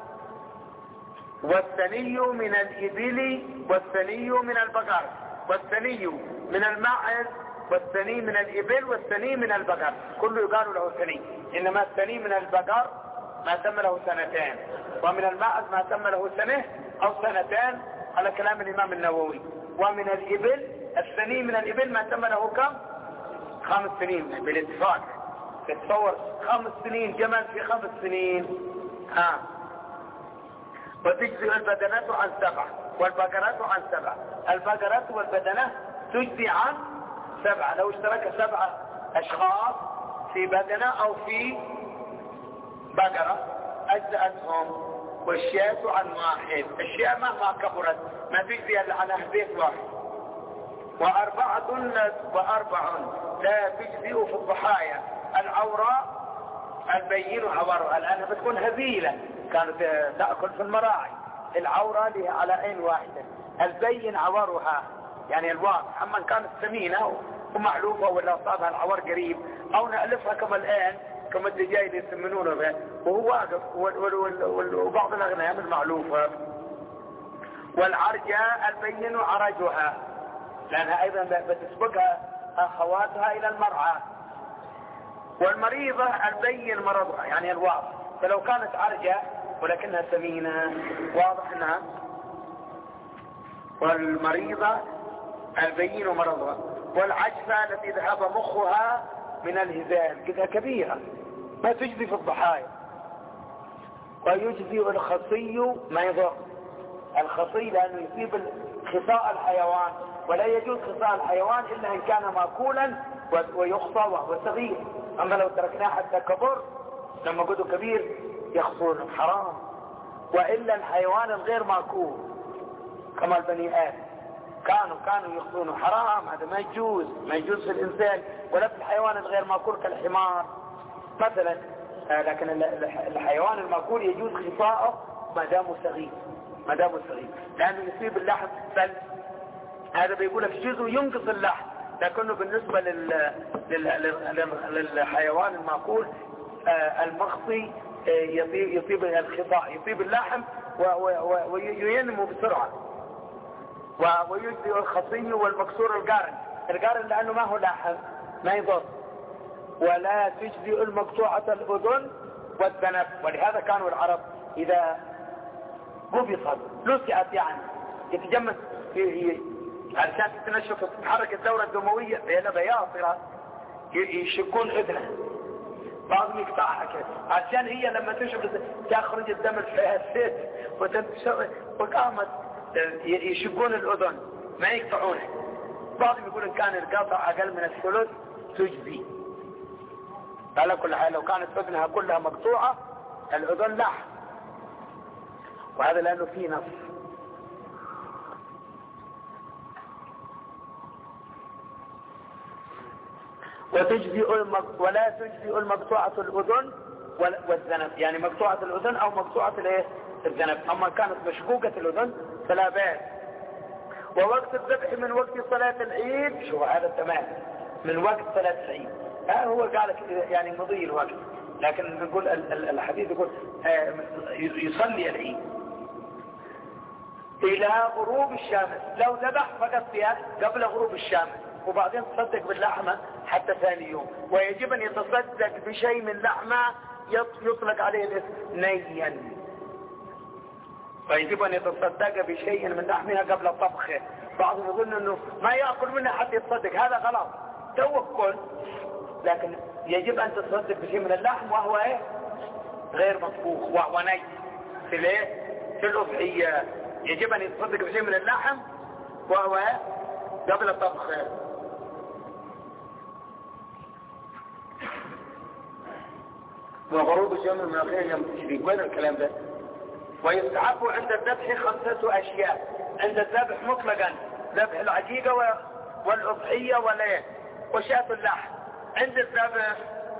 والثني من الإبل والثني من البقر والثني من المعز والثني من الإبل والثني من البقر كله يقال له ثني. إنما الثني من البقر ما تم له 2 ومن المعز ما تم له 1 أو 2 على كلام الإمام النووي. ومن الإبل الثني من الإبل ما تم له كم 5 سنين بالاتفاق. تتصور 5 سنين جمل في 5 سنين. وتجزئ البدنات عن 7. والبقرة عن 7. البقرة والبدنة تجزي عن 7. لو اشترك 7 أشخاص في بدنة أو في بقرة أجزأتهم. والشاة عن 1. الشاة مهما كبرت ما تجزي إلا عن بيت واحد. وأربع لا تجزئ في الضحايا: العوراء البين عورها، لأنها بتكون هزيلة كانت تأكل في المراعي. العورة لها على عين واحدة، البين عورها يعني الواضح. أما كانت سمينة ومعلوفة ولا أصابها العور قريب أو نألفها كما الآن كما الدجاج يسمنونه به وهو واقف، وبعض الأغنام المعلوفة. والعرجة البين عرجها، لأنها أيضا بتسبقها أخواتها إلى المرعى. والمريضة البين مرضها يعني الواضح، فلو كانت عرجة ولكنها سمينة واضح انها. والمريضة البين مرضها. والعجفة التي ذهب مخها من الهزال، كذا كبيرة ما تجزي في الضحايا. ويجزي الخصي ما يضر. الخصي لأنه يصيب خصاء الحيوان، ولا يجوز خصاء الحيوان إلا إن كان مأكولا ويخصى وهو صغير. أما لو تركناه حتى كبر لما قدوا كبير يخصون حرام. وإلا الحيوان الغير مأكول كما البني آدم كانوا يخصون حرام، هذا ما يجوز في الإنسان ولا في الحيوان الغير مأكول كالحمار مثلا. لكن الحيوان المأكول يجوز خصاءه ما دامه صغير لأنه يصيب اللحم. بل هذا بيقول في جزء ينقص اللحم، لكنه بالنسبة للحيوان المأكول المخصي يصيب الخصاء، يصيب اللحم وينمو بسرعة. ويجزي الخصي والمكسور القارن لأنه ما هو لحم ما يضر. ولا تجزي المقطوعة الأذن والذنب. ولهذا كانوا العرب إذا قبصت لسعت يعني يتجمد علشان تتنشف تتحرك الدورة الدموية بينها بياصرة يشكون اذنها، بعضهم يقطعها كده عشان هي لما تشرب تخرج الدم الفاسد وتنتشر وقامت يشكون الاذن ما يقطعونها. بعضهم يقول ان كان القطع اقل من الثلث تجزي. على كل حال لو كانت اذنها كلها مقطوعة الاذن لحم، وهذا لانه فيه نص. ولا تجزئ المقطوعة الأذن والذنب، يعني مقطوعة الأذن أو مقطوعة الذنب. أما كانت مشقوقة الأذن فلا بأس. ووقت الذبح من وقت صلاة العيد، شو هذا تمام من وقت صلاة العيد. هو قال يعني مضي الوقت، لكن نقول الحديث يقول يصلي العيد إلى غروب الشمس. لو ذبح فقط فيها قبل غروب الشمس وبعدين تصدق باللحمة حتى ثاني يوم. ويجب أن يتصدق بشيء من لحمة يطلق عليه الاسم نيا، ويجب أن يتصدق بشيء من لحمها قبل طبخه. بعضهم يظن أنه ما يأكل منها حتى يتصدق، هذا غلط توكل. لكن يجب أن تتصدق بشيء من اللحم وهو غير مطبوخ وهو ني في الأضحية. يجب أن يتصدق بشيء من اللحم وهو قبل طبخه. وغروب الشمس من الخير يوم التشريق. وين الكلام ده؟ ويستحب عند الذبح 5 أشياء. عند الذبح مطلقا ذبح العقيقة والأضحية وشاة اللحم. عند الذبح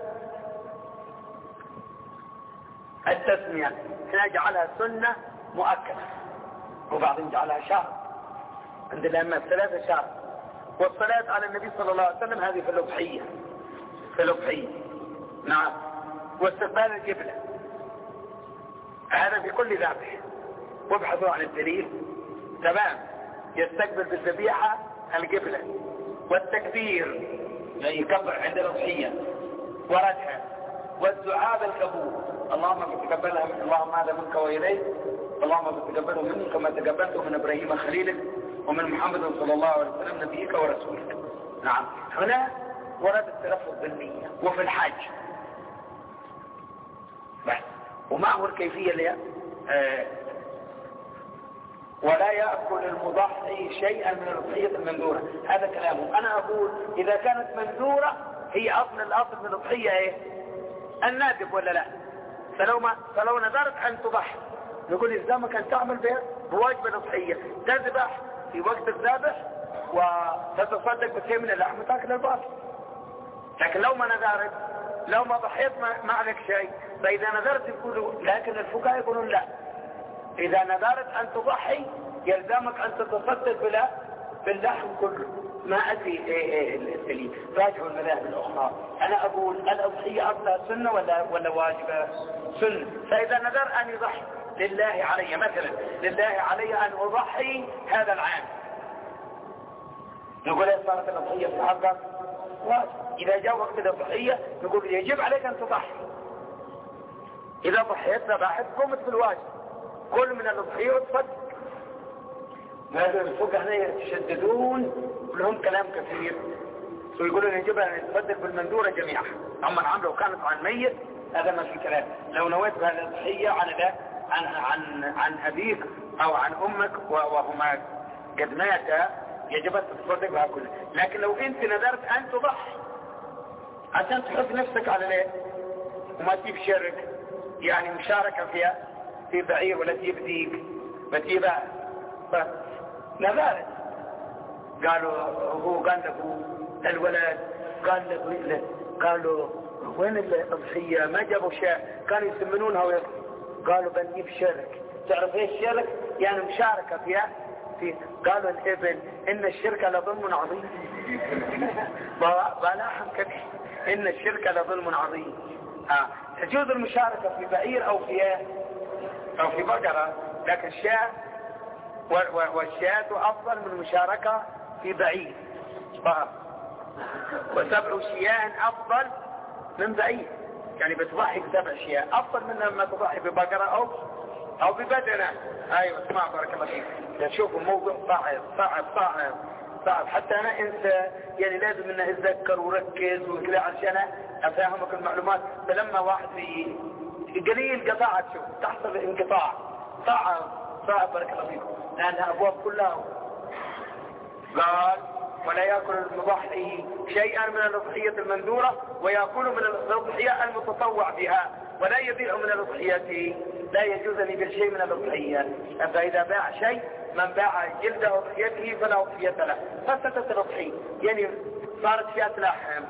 التسمية، نجعلها سنة مؤكدة وبعضهم جعلها شهر عند الأئمة 3 شهر. والصلاة على النبي صلى الله عليه وسلم هذه في الأضحية نعم. واستقبال القبلة هذا في كل ذبح، وابحثوا عن الدليل تمام. يستقبل بالذبيحة القبلة. والتكبير يعني يكبر عند الأضحية وردها. والدعاء بالقبول، اللهم تقبلها اللهم هذا منك وإليك، اللهم تقبله مني كما تقبلته من إبراهيم خليلك ومن محمد صلى الله عليه وسلم نبيك ورسولك. نعم. هنا ورد التلفظ بالنية. وفي الحج بس. وما هو الكيفية اللي ولا يأكل المضحي شيئا من الأضحية المنذورة. هذا كلامه. أنا أقول إذا كانت منذورة هي الأصل من الأضحية إيه؟ النادب ولا لا؟ فلو نذرت أن تضحي نقول إلزامك أن تعمل بها بواجب الأضحية، تذبح في وقت الذبح وتتصدق بشيء من اللحم وتاكل الباقي. لكن لو ما نذرت، لو ما ضحيت ما عليك شيء. فإذا نذرت يقولوا، لكن الفقهاء يقولون لا، إذا نذرت أن تضحي يلزمك أن تتصدق باللحم كله. ما أدري السليم، راجعوا المذاهب الأخرى. أنا أقول الأضحية أصلها سنة ولا واجبة؟ سنة. فإذا نذر أن يضحي لله علي، مثلا لله علي أن أضحي هذا العام، نقول صارت الأضحية في حقك واجب. إذا جاء وقت الأضحية نقول يجب عليك أن تضحي. إذا ضحيت ذبحت قمت بالواجب، كل من الأضحية وتصدق. هذا الفقهاء يتشددون لهم كلام كثير ويقولون يجب أن يتصدق بالمندورة جميعا. أما العام لو كانت عن ميت هذا ما في كلام. لو نويت بهذه الأضحية عن أبيك أو عن أمك وهما قد ماتا يجب أن تتصدق بها كلها. لكن لو أنت نذرت أن تضحي عشان تحط نفسك على ليه وما تجيب شرك، يعني مشاركة فيها في بعير ولا تجيب ديك بتجيبها، فنذرت قالوا هو قال له الولد قال له قالوا وين الأضحية؟ ما جابوا شيء، كانوا يسمنونها قالوا بنجيب شرك. تعرف ايش شرك؟ يعني مشاركة فيها قالوا الابن ان الشرك لظلم عظيم. بلاحظ كبير ان الشرك لظلم عظيم. تجوز المشاركة في بعير او في بقرة، لكن الشاة والشاة افضل من المشاركة في بعير، وسبع شياه افضل من بعير. يعني بتضحي ب7 شياه افضل من لما تضحي ببقرة او ببدنة. ايوه اسمع بارك الله فيك. تشوفوا الموضوع صعب حتى انا انسى، يعني لازم انه اتذكر وركز وكذا عشان افهمك المعلومات. فلما واحد في قليل قطعت شوف تحصل انقطاع صعب بارك الله فيكم، لانها ابواب كلها. قال ولا يأكل المضحي شيئا من الأضحية المنذورة ويأكل من الأضحية المتطوع بها، ولا يبيع من الأضحية، لا يجوز أن يبيع شيء من الأضحية. فإذا باع شيء، من باع جلد أضحيته فلا أضحية له، فسدت الأضحية، يعني صارت فيها لحم.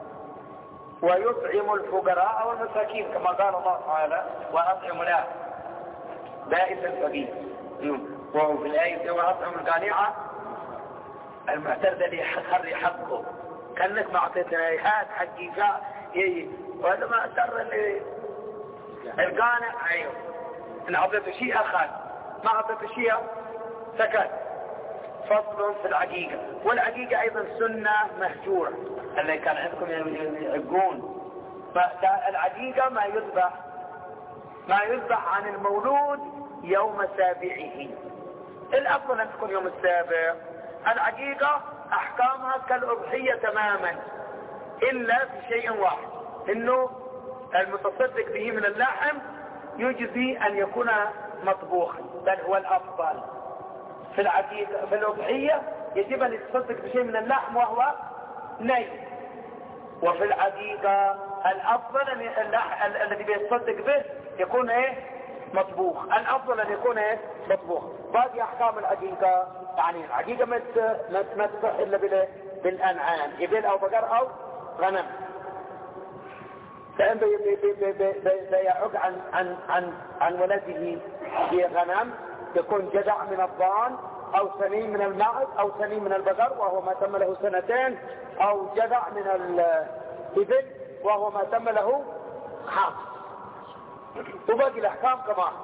ويطعم الفقراء والمساكين كما قال الله تعالى وأطعم له بائس الفقير. وهو في الآية وأطعم القانعة المعترض اللي يخري حقه، كأنك ما أعطيتنا هات حقيقة وهذا ما أسر القانع. أيوه إن أعطيته شيء أخذ، ما أعطيته شيء سكت. فصل في العقيقة، والعقيقة أيضا سنة مهجورة اللي كان عندكم يعقون. فالعقيقة ما يذبح عن المولود يوم سابعه، الأفضل أن تكون يوم السابع. العقيقة أحكامها كالأضحية تماما إلا في شيء واحد، إنه المتصدق به من اللحم يجزي أن يكون مطبوخا، بل هو الأفضل. في العقيقة في الأضحية يجب أن يتصدق بشيء من اللحم وهو ني، وفي العقيقة الأفضل أن الذي بيتصدق به يكون مطبوخ. الأفضل أن يكون مطبوخ. باقي أحكام العقيقة، يعني العقيقة ما تصح إلا بالأنعام، إبل أو بقر أو غنم. فإن بيعق عن ولده بغنم يكون جدع من الضان أو سنين من المعز أو سنين من البقر وهو ما تم له 2 سنين، أو جدع من الإبل وهو ما تم له 5. وباقي الأحكام كمان.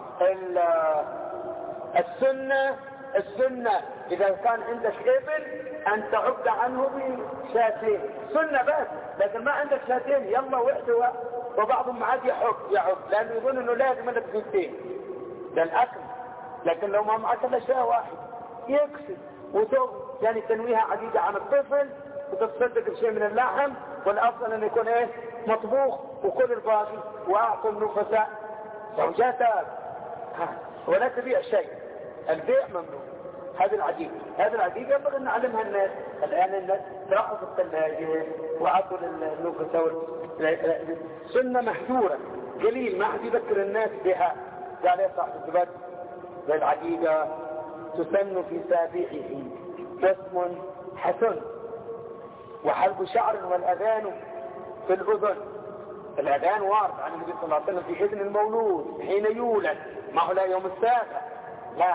السنة إذا كان عندك إبل أن تعد عنه ب2 سنة بس، لكن ما عندك 2 يلا وحده، وبعضهم عاد يعد لأنه يظن أنه لازم عندك 2 للأكل. لكن لو ما معك إلا شيء واحد يكسب يعني تنويها عقيقة عن الطفل وتتصدق بشيء من اللحم، والأفضل أن يكون مطبوخ، وكل الباقي وأعطوا النفساء زوجاتك ولا تبيع شيء. البيع ممنوع. هذه العقيقة ينبغي أن نعلمها الناس. الآن الناس ترحوا في الثلاجة وعطوا للنفسة سنة محجورة قليل ما حد يذكر الناس بها. قال يا صاحب الزبد العقيقة تسن في سابعه واسم حسن وحلق شعر والأذان في الأذن. الأذان وارد عن النبي صلى الله عليه وسلم في إذن المولود حين يولد، ما هو لا يوم السابع لا.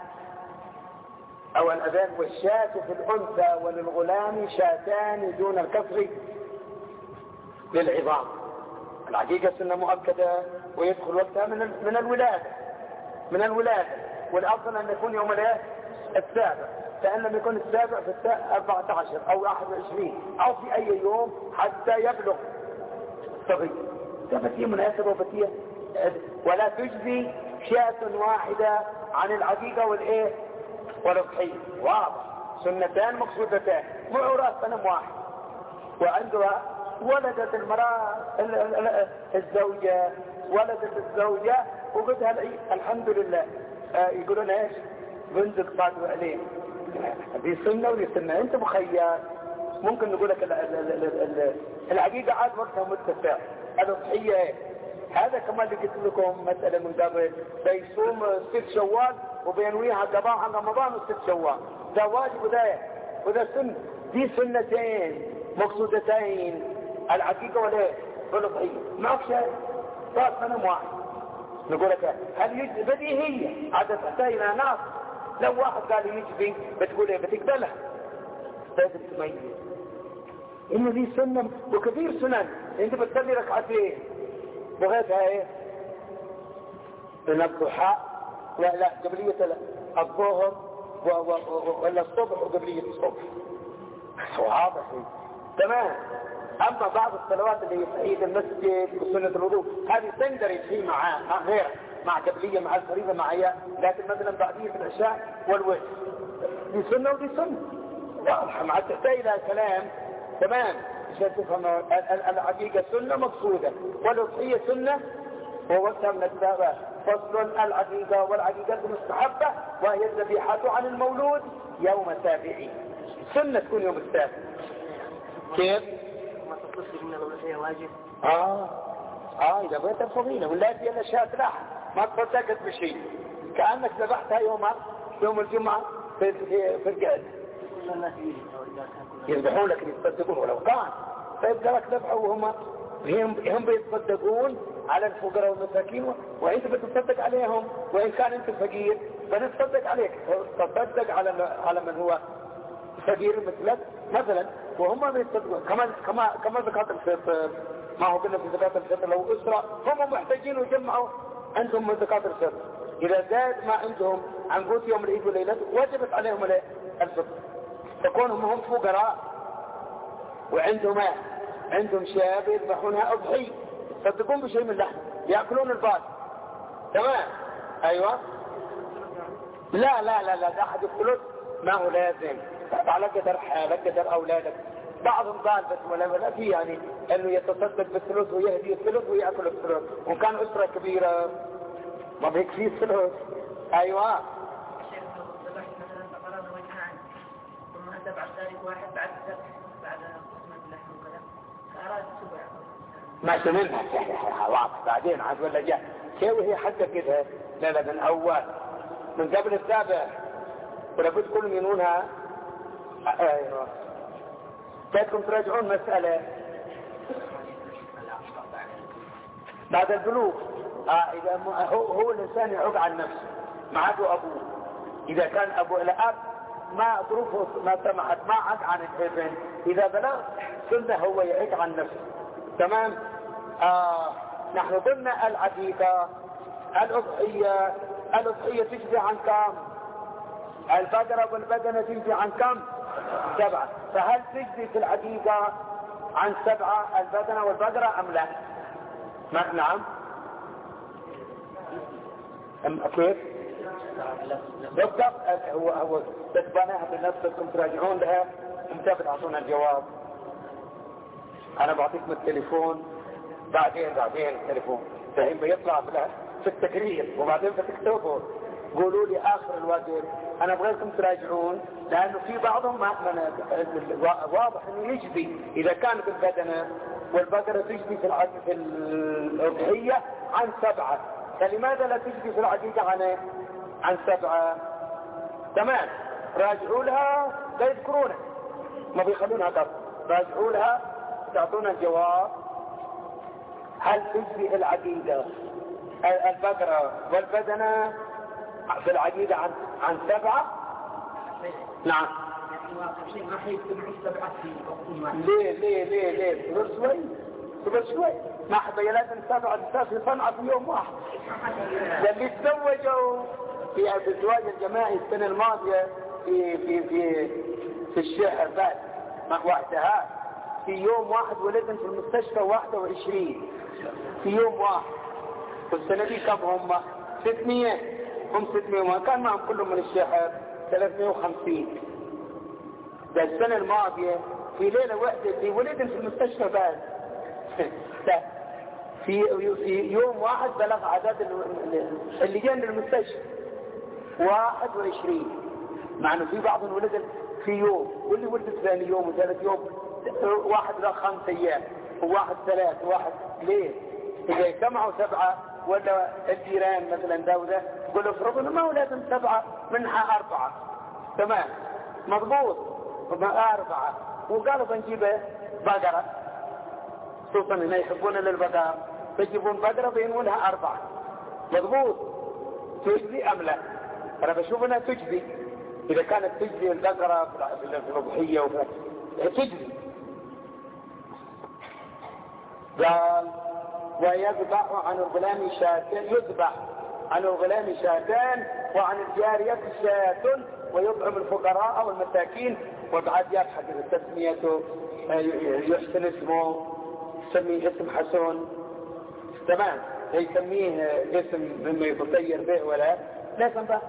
أو الأذان والشاة في الأنثى وللغلام شاتان دون الكسر للعظام. العقيقة سنة مؤكدة ويدخل وقتها من الولادة والأفضل أن يكون يوم السابع، فإن لم يكن السابع في 14 أو 21 أو في أي يوم حتى يبلغ صغير. فتية مناسبة وفتية ولا تجزي شاة واحدة عن العقيقة والأضحية. واضح سنتان مقصودتان معورات صنم واحد. وعندها ولدت المرأة الزوجة وقدها العيد الحمد لله. يقولون ايش بنتك صادوا عليه. دي سنة ودي سنة. انت مخير ممكن نقول لك العقيقة عاد وقتها متسع. الأضحية هذا كمان اللي قلت لكم مسألة من قبل بيصوم 6 شوال وبينويها قضاء عن رمضان و6 شوال. ده واجب وده سنة. دي سنتين مقصودتين العقيقة والأضحية. معك شيء صار سنة واحد. نقول لك هل يجب بديهية عادة تحتاج إلى ناس. لو واحد قال يجب بتقول ايه بتقبلها لازم تميز إنه دي سنة وكثير سنن. انت بتصلي ركعتين بغيتها ايه من الضحى لا قبلية الظهر ولا الصبح وقبلية الصبح. واضح تمام. اما بعض الصلوات اللي في عيد المسجد وسنة الوضوء هذه تندرج فيه مع غيرها مع قبلية مع الفريضة مع اياه. لكن مثلا بعدية العشاء والوتر دي سنة ودي سنة واضحة مع تحتاج الى كلام تمام عشان تفهم. العقيقة سنة مقصودة والأضحية سنة ووقتها من السابع. فصل العقيقة والعقيقة مستحبة وهي الذبيحة عن المولود يوم سابعه. سنة تكون يوم السابع. كيف؟ ما تتصل من الأضحية واجب. إذا بغيت الفضيلة ولا في أنا شاة لحم ما تصدقت بشيء كأنك ذبحتها يوم الجمعة في الجهد يذبحون لك يتصدقون ولو كان فيبقى لك ذبحه وهم بيتصدقون على الفقراء والمساكين وانت بتصدق عليهم. وان كان انت فقير بنتصدق عليك تصدق على من هو فقير مثلك مثلا وهم بيتصدقون. كما زكاة الفطر ما هو قلنا في زكاة الفطر لو أسرة هم محتاجين ويجمعوا عندهم من زكاة الفطر. إذا زاد ما عندهم عن قوت يوم العيد وليلته وجبت عليهم الفطر. فكونهم هم فقراء عندهم شاب يذبحونها أضحية يصدقون بشيء من اللحم يأكلون الباقي تمام. أيوة لا ده أحد الثلث ما هو لازم على قدر حالك قدر أولادك. بعضهم قال بس ولا في يعني انه يتصدق بالثلث ويهدي الثلث ويأكل الثلث. وكان أسرة كبيرة ما بيكفي الثلث. ايوه ثم ذبح ذلك واحد بعد الذبح بعد قسمة اللحم وكذا فأراد سبع ما سمعنا واضح بعدين عاد ولا جاء كيف هي حتى كده. لا من اول من قبل السابع ولابد كل منونها. ايوه بدكم تراجعون مسألة بعد البلوغ. إذا هو الإنسان يعق عن نفسه ما عده أبوه. إذا كان أبوه الأب ما ظروفه ما سمحت ما عق عن الابن إذا بلغ سنة هو يعق عن نفسه تمام. نحن قلنا العقيقة الأضحية تجزي عن كم؟ البقرة والبدنة تجزي عن كم؟ 7. فهل تجزي في العقيقة عن 7 البدنة والبقرة أم لا؟ نعم. كيف؟ بالضبط. هو تتبناها بنفسكم تراجعون لها امتى بتعطونا الجواب. أنا بعطيكم التليفون بعدين التليفون فهم بيطلع في التقرير وبعدين بتكتبه قولوا لي آخر الواجب. أنا أبغيكم تراجعون، لأنه في بعضهم واضح أنه يجزي إذا كان بالبدنة والبقرة تجزي في الأضحية عن 7، فلماذا لا تجزي في العقيقة عن 7؟ تمام. راجعوا لها لا يذكرونها، ما بيخلونها قط. راجعوا لها تعطونا الجواب. هل تجزي العقيقة البقرة والبدنة في العقيدة عن 7؟ نعم. ما حيجتمعوا 7 في وقت واحد. ليه صبر شوي. ما حبي لازم 7 نساء في صنعاء في يوم واحد. اللي تزوجوا في الزواج الجماعي السنة الماضية في الشهر بعد وقتها في يوم واحد ولدن في المستشفى 21 في يوم واحد. والسنة دي كم هم؟ 600. هم 600 كان معهم كلهم من الشهر 350. ده السنة الماضية في ليلة واحدة في ولدن في المستشفى بعد في يوم واحد بلغ عدد اللي جاء للمستشفى 21. مع انه في بعض ولد في يوم، واللي ولد ثاني يوم وثالث يوم، واحد له 5 أيام وواحد 3 وواحد. ليه؟ إذا اجتمعوا 7 ولا الجيران مثلا ده يقول افرضوا ما هو لازم 7 منها 4. تمام مضبوط. 4 وقالوا بنجيب بقرة، خصوصا هنا يحبون للبقر، فيجيبون بقرة بينوا لها 4. مضبوط. تجزي أم لا؟ أنا بشوف أنها تجزي. إذا كانت تجزي البقرة في الأضحية تجزي. قال ويذبح عن الغلام شاتان، يذبح عن الغلام شاتان وعن الجارية شاة، ويطعم الفقراء والمساكين. وبعد يبحث تسميته يحسن اسمه، يسميه اسم حسن. تمام. يسميه اسم مما يتطير به ولا لازم بقى.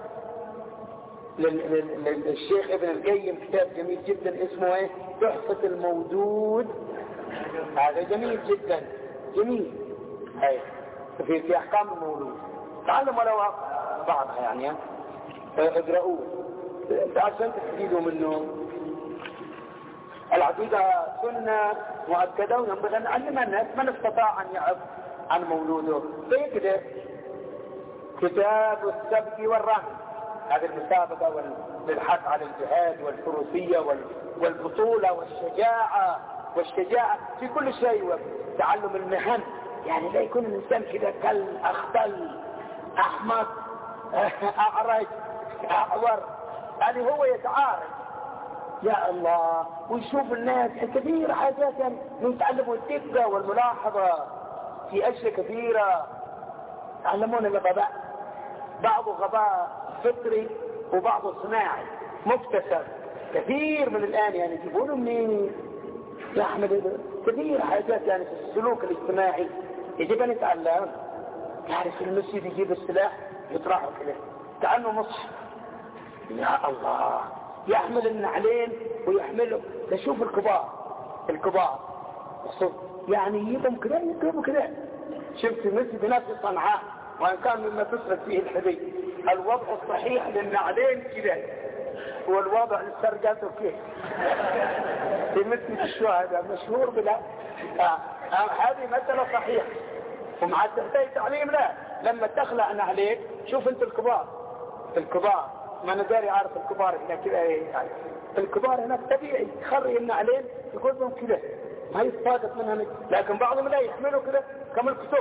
للشيخ ابن القيم كتاب جميل جدا اسمه ايه؟ تحفة المودود. هذا جميل جدا، جميل. هاي في احكام المولود. تعلموا لو بعضها يعني اقرأوه عشان تستفيدوا منه. العقيدة سنة مؤكدة وينبغي أن نعلمها الناس. من استطاع أن يعرف عن مولوده فيقدر. كتاب السبق والرهن، هذه المسابقة والحث على الجهاد والفروسية والبطولة والشجاعة في كل شيء، وتعلم المهن. يعني لا يكون الإنسان كده كالأخطل أحمق أعرج أعور، يعني هو يتعارض. يا الله. ويشوف الناس كثير حاجات يعني يتعلموا الدقة والملاحظة في أشياء كثيرة. تعلمون الغباء، بعض غباء فطري وبعض صناعي مكتسب. كثير من الآن يعني يجيبونه منين يا أحمد؟ كثير حاجات يعني في السلوك الاجتماعي يجب أن يتعلم. يعني في المسجد يجيب السلاح يطرحه كده كأنه مصحف. يا الله. يحمل النعلين ويحمله. تشوف الكبار يعني يجيبهم كده يجيبوا كده. شفت المسجد نفس صنعاء وان كان مما تسرد فيه الحديث. الوضع الصحيح للنعلين كده والوضع للسرقات كيف في مسجد الشهداء مشهور بلا. هذه مسألة صحيحة ومع تحتاج تعليم. لا لما تخلع نعلين شوف انت الكبار ما انا داري عارف الكبار هنا كده يعني. الكبار هناك طبيعي يخرج النعلين يقول لهم كده ما يستاقط منها. لكن بعضهم لا يحملوا كده كم الكتب.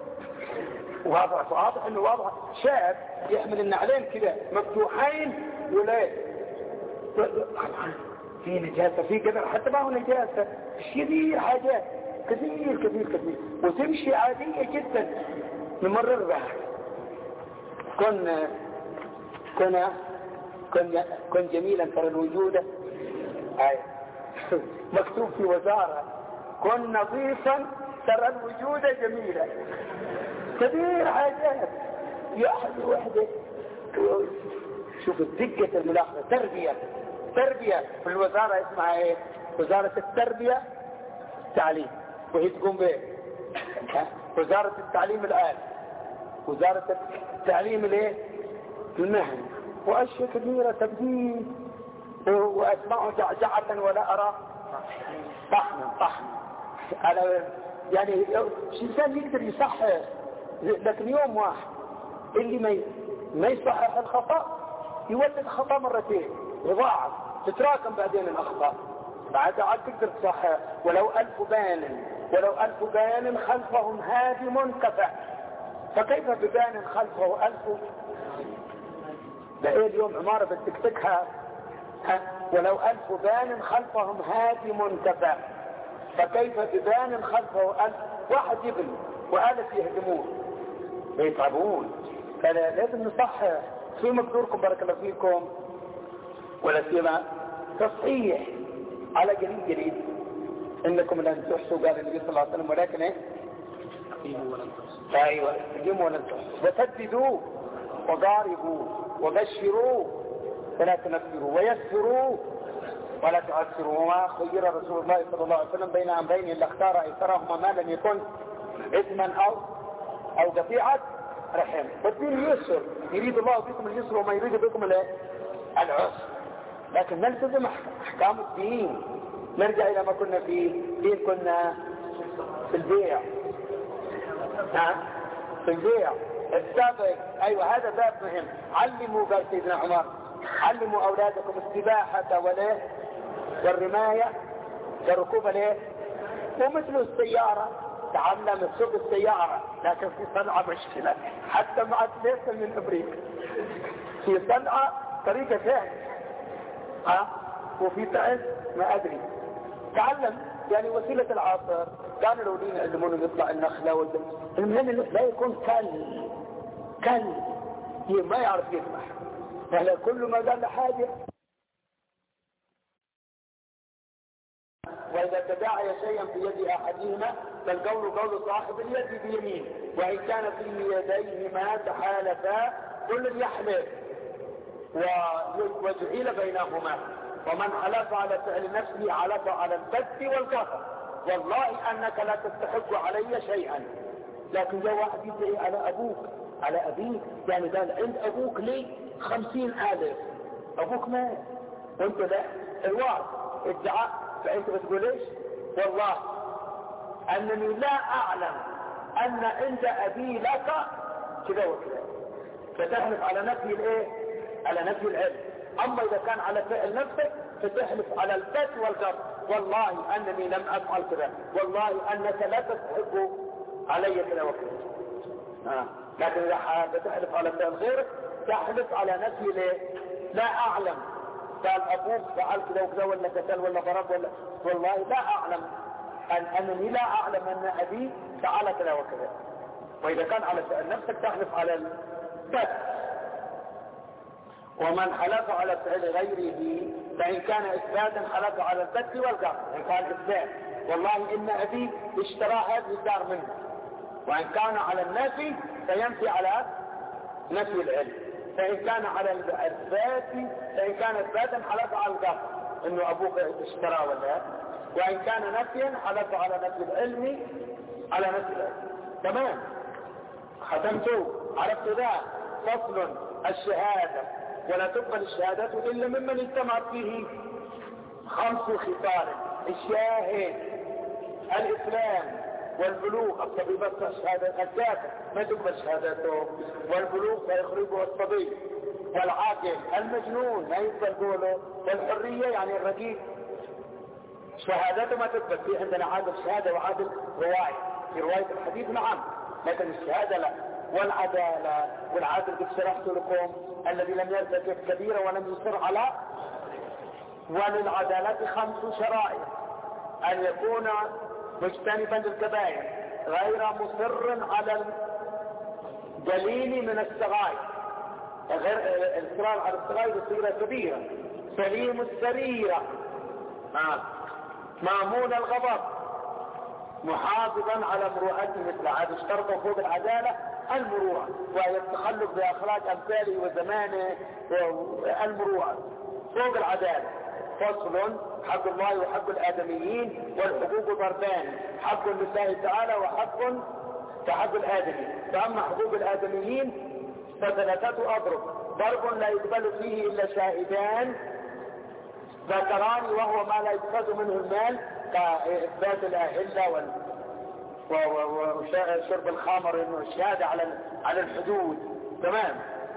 واضح انه واضح شاب يحمل النعلين كده مفتوحين ولا في نجاسة في كذا، حتى ما هو نجاسة كثير حاجات كثير وتمشي عادية جدا نمرر بها. كن جميلا ترى الوجود مكتوب في وزارة. كن نظيفا ترى الوجود جميلا. كثير حاجات يحد وحده. شوف الدقة الملاحظة. تربية في الوزارة اسمها ايه؟ وزارة التربية التعليم، وهي تقوم بايه؟ وزارة التعليم الآن، وزارة التعليم الايه؟ المهن، وأشياء كبيرة تبديل، وأسمع جعجعة ولا أرى طحنا على يعني الإنسان يقدر يصحح، لكن يوم واحد اللي ما يصحح الخطأ يولد خطأ مرتين يضاعف، تتراكم بعدين الأخطاء، بعد عاد تقدر تصحح. ولو 1000 بان خلفهم هادم كفى، فكيف ببان خلفه 1000؟ ده ايه اليوم عمارة بتكتكها؟ ولو 1000 بان خلفهم هادم كفى، فكيف ببان خلفه 1000؟ واحد يبني و1000 يهدمون يتعبون. فلازم نصحح في مقدوركم بارك الله فيكم، ولا سيما تصحيح على قليل انكم لن تحصوا، قال النبي صلى الله عليه وسلم، ولكن ايه؟ ايوه استقيموا ولن تحصوا، وسددوا وضاربوا وبشروا ولا تنفروا ويسروا ولا تعسروا. وما خير رسول الله صلى الله عليه وسلم بين امرين الا اختار ايسرهما ما لم يكن اثما او قطيعه رحم. والدين يسر، يريد الله بكم اليسر وما يريد بكم العسر، لكن نلتزم احكام الدين، نرجع الى ما كنا فيه. دين كنا في البيع، في البيع السابق. ايوه هذا باب مهم. علموا، قال سيدنا عمر، علموا اولادكم السباحه والرمايه والركوب ومثل السياره، تعلم سوق السياره، لكن في صنعاء مشكله حتى مع ليس من امريكا، في صنعاء طريقه ثانيه وفي تعز ما ادري. تعلم يعني وسيله العصر، كانوا الاولين يعلمونه يطلع النخله المهم لا يكون كل ما يعرف يسمح، فهلا كل ما قال له حاجه. واذا تداعي شيئا في يد احدهما فالقول قول صاحب اليد بيمين، وان كان في يديهما تحالفا كل يحلف وجعل بينهما. ومن حلف على فعل نفسه حلف على البت والكفر، والله انك لا تستحق علي شيئا. لكن لو واحد يدعي على ابوك على ابيك، يعني قال عند ابوك لي 50,000، ابوك مات وانت لا الوعد ادعاء، فانت بتقول ايش؟ والله انني لا اعلم ان عند ابي لك كذا وكذا، فتحلف على نفي الايه؟ على نفي العلم. اما اذا كان على فعل نفسك فتحلف على البت والكفر، والله انني لم افعل كذا، والله انك لا تستحق علي كذا وكذا. لكن اذا تحلف على فعل غيرك تحلف على نفي الايه؟ لا اعلم، قال ابوك فعل كذا وكذا ولا قتل ولا ضرب ولا، والله لا اعلم انني لا اعلم ان ابي فعل كذا وكذا. واذا كان على فعل نفسك تحلف على البت. ومن حلف على فعل غيره فان كان اثباتا حلف على البت والكفر. ان كان اثبات والله ان ابي اشترى هذه الدار منه، وان كان على النفي فينفي على نفي العلم. فان كان على الاثبات فان كان اثباتا حلف على الكفر انه ابوك اشترى ولا، وان كان نفيا حلف على نفي العلم على نفي العلم. تمام، ختمت عرفت ذا فصل الشهاده. ولا تقبل الشهادات الا ممن اجتمعت فيه 5 خصال: الشاهد، الاسلام، والبلوغ. الطبيب الشهادة الكافر ما تقبل شهادته، والبلوغ فيخرجه الصبي، والعاقل، المجنون ما يقبل قوله، والحرية يعني الرقيق شهادته ما تقبل. في عندنا عادل شهادة وعادل رواية، في رواية الحديث نعم، لكن الشهادة لا. والعدالة، والعادل قد شرحت لكم الذي لم يرتكب كبيرة ولم يصر على. وللعدالة 5 شرائط: أن يكون مجتنبا للكبائر، غير مصر على القليل من الصغائر، غير الاصرار على الصغائر يصير كبيرة، سليم السريرة، مامون الغضب، محافظا على مروءته. مثل هذا اشترطوا فوق العدالة المروءة، وهي التخلق بأخلاق أمثاله وزمانه، والمروءة فوق العدالة. فصل: حق الله وحق الآدميين، والحقوق ضربان: حق لله تعالى وحق كحق الآدمي. فأما حقوق الآدميين ف3 أضرب: ضرب لا يقبل فيه إلا شاهدان ذكران وهو ما لا يقصد منه المال كإثبات الأهلة وشرب الخمر إنه الشهادة على الحدود تمام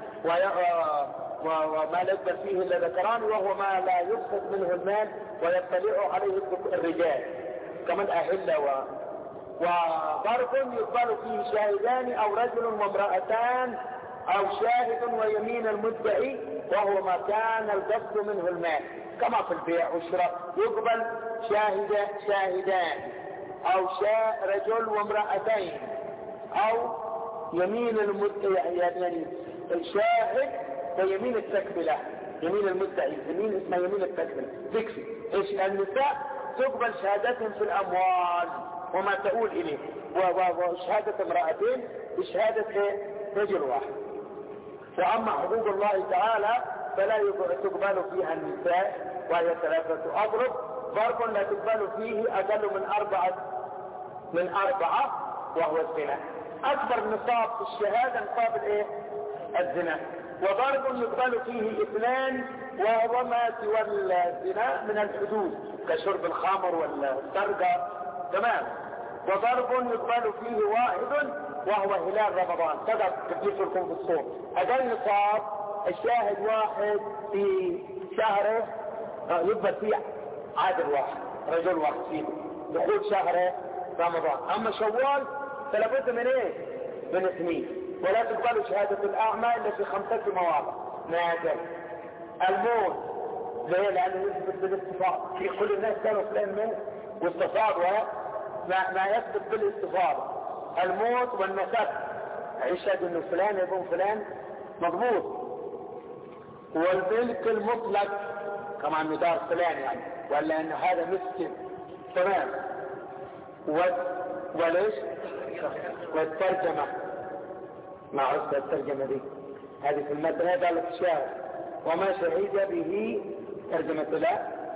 وما لا يقبل فيه إلا ذكران وهو ما لا يقصد منه المال ويطلع عليه الرجال كما الأهلة وضرب يقبل فيه شاهدان أو رجل وامرأتان أو شاهد ويمين المدعي وهو ما كان القصد منه المال كما في البيع والشراء يقبل شاهدان أو رجل وامرأتين أو يمين المدعي يعني الشاهد ويمين التكملة يمين المدعي يمين اسمها يمين التكملة تكفي ايش النساء تقبل شهادتهم في الأموال وما تقول إليه وشهادة امرأتين بشهادة رجل واحد. وأما حقوق الله تعالى فلا تقبل فيها النساء وهي 3 أضرب ضرب لا تقبل فيه أقل من أربعة وهو الزنا. أكبر نصاب في الشهادة نصاب الزنا. وضرب يقبل فيه 2 وهو ما سوى الزنا من الحدود كشرب الخمر والسرقة تمام. وضرب يقبل فيه 1 وهو هلال رمضان صدق كثير لكم في الصوم. هذا نصاب الشاهد 1 في شهره يقبل فيه عادل 1 رجل 1 فيه دخول شهر رمضان. اما شوال فلابد من من 2 ولا تقبل شهادة الأعمى إلا في 5 مواضع نادر. الموت ليه؟ لأنه يثبت بالاستفاضة في كل الناس كانوا فلان موت واستفاضوا ما يثبت بالاستفاضة الموت والنسب يشهد انه فلان يكون فلان مضبوط. والملك المطلق كمان مدار فلان يعني ولا ان هذا مسكن تمام. وليش والترجمة ما عرفت الترجمة دي هذه في المتن هذا لك الشاهد وما شهد به ترجمة لا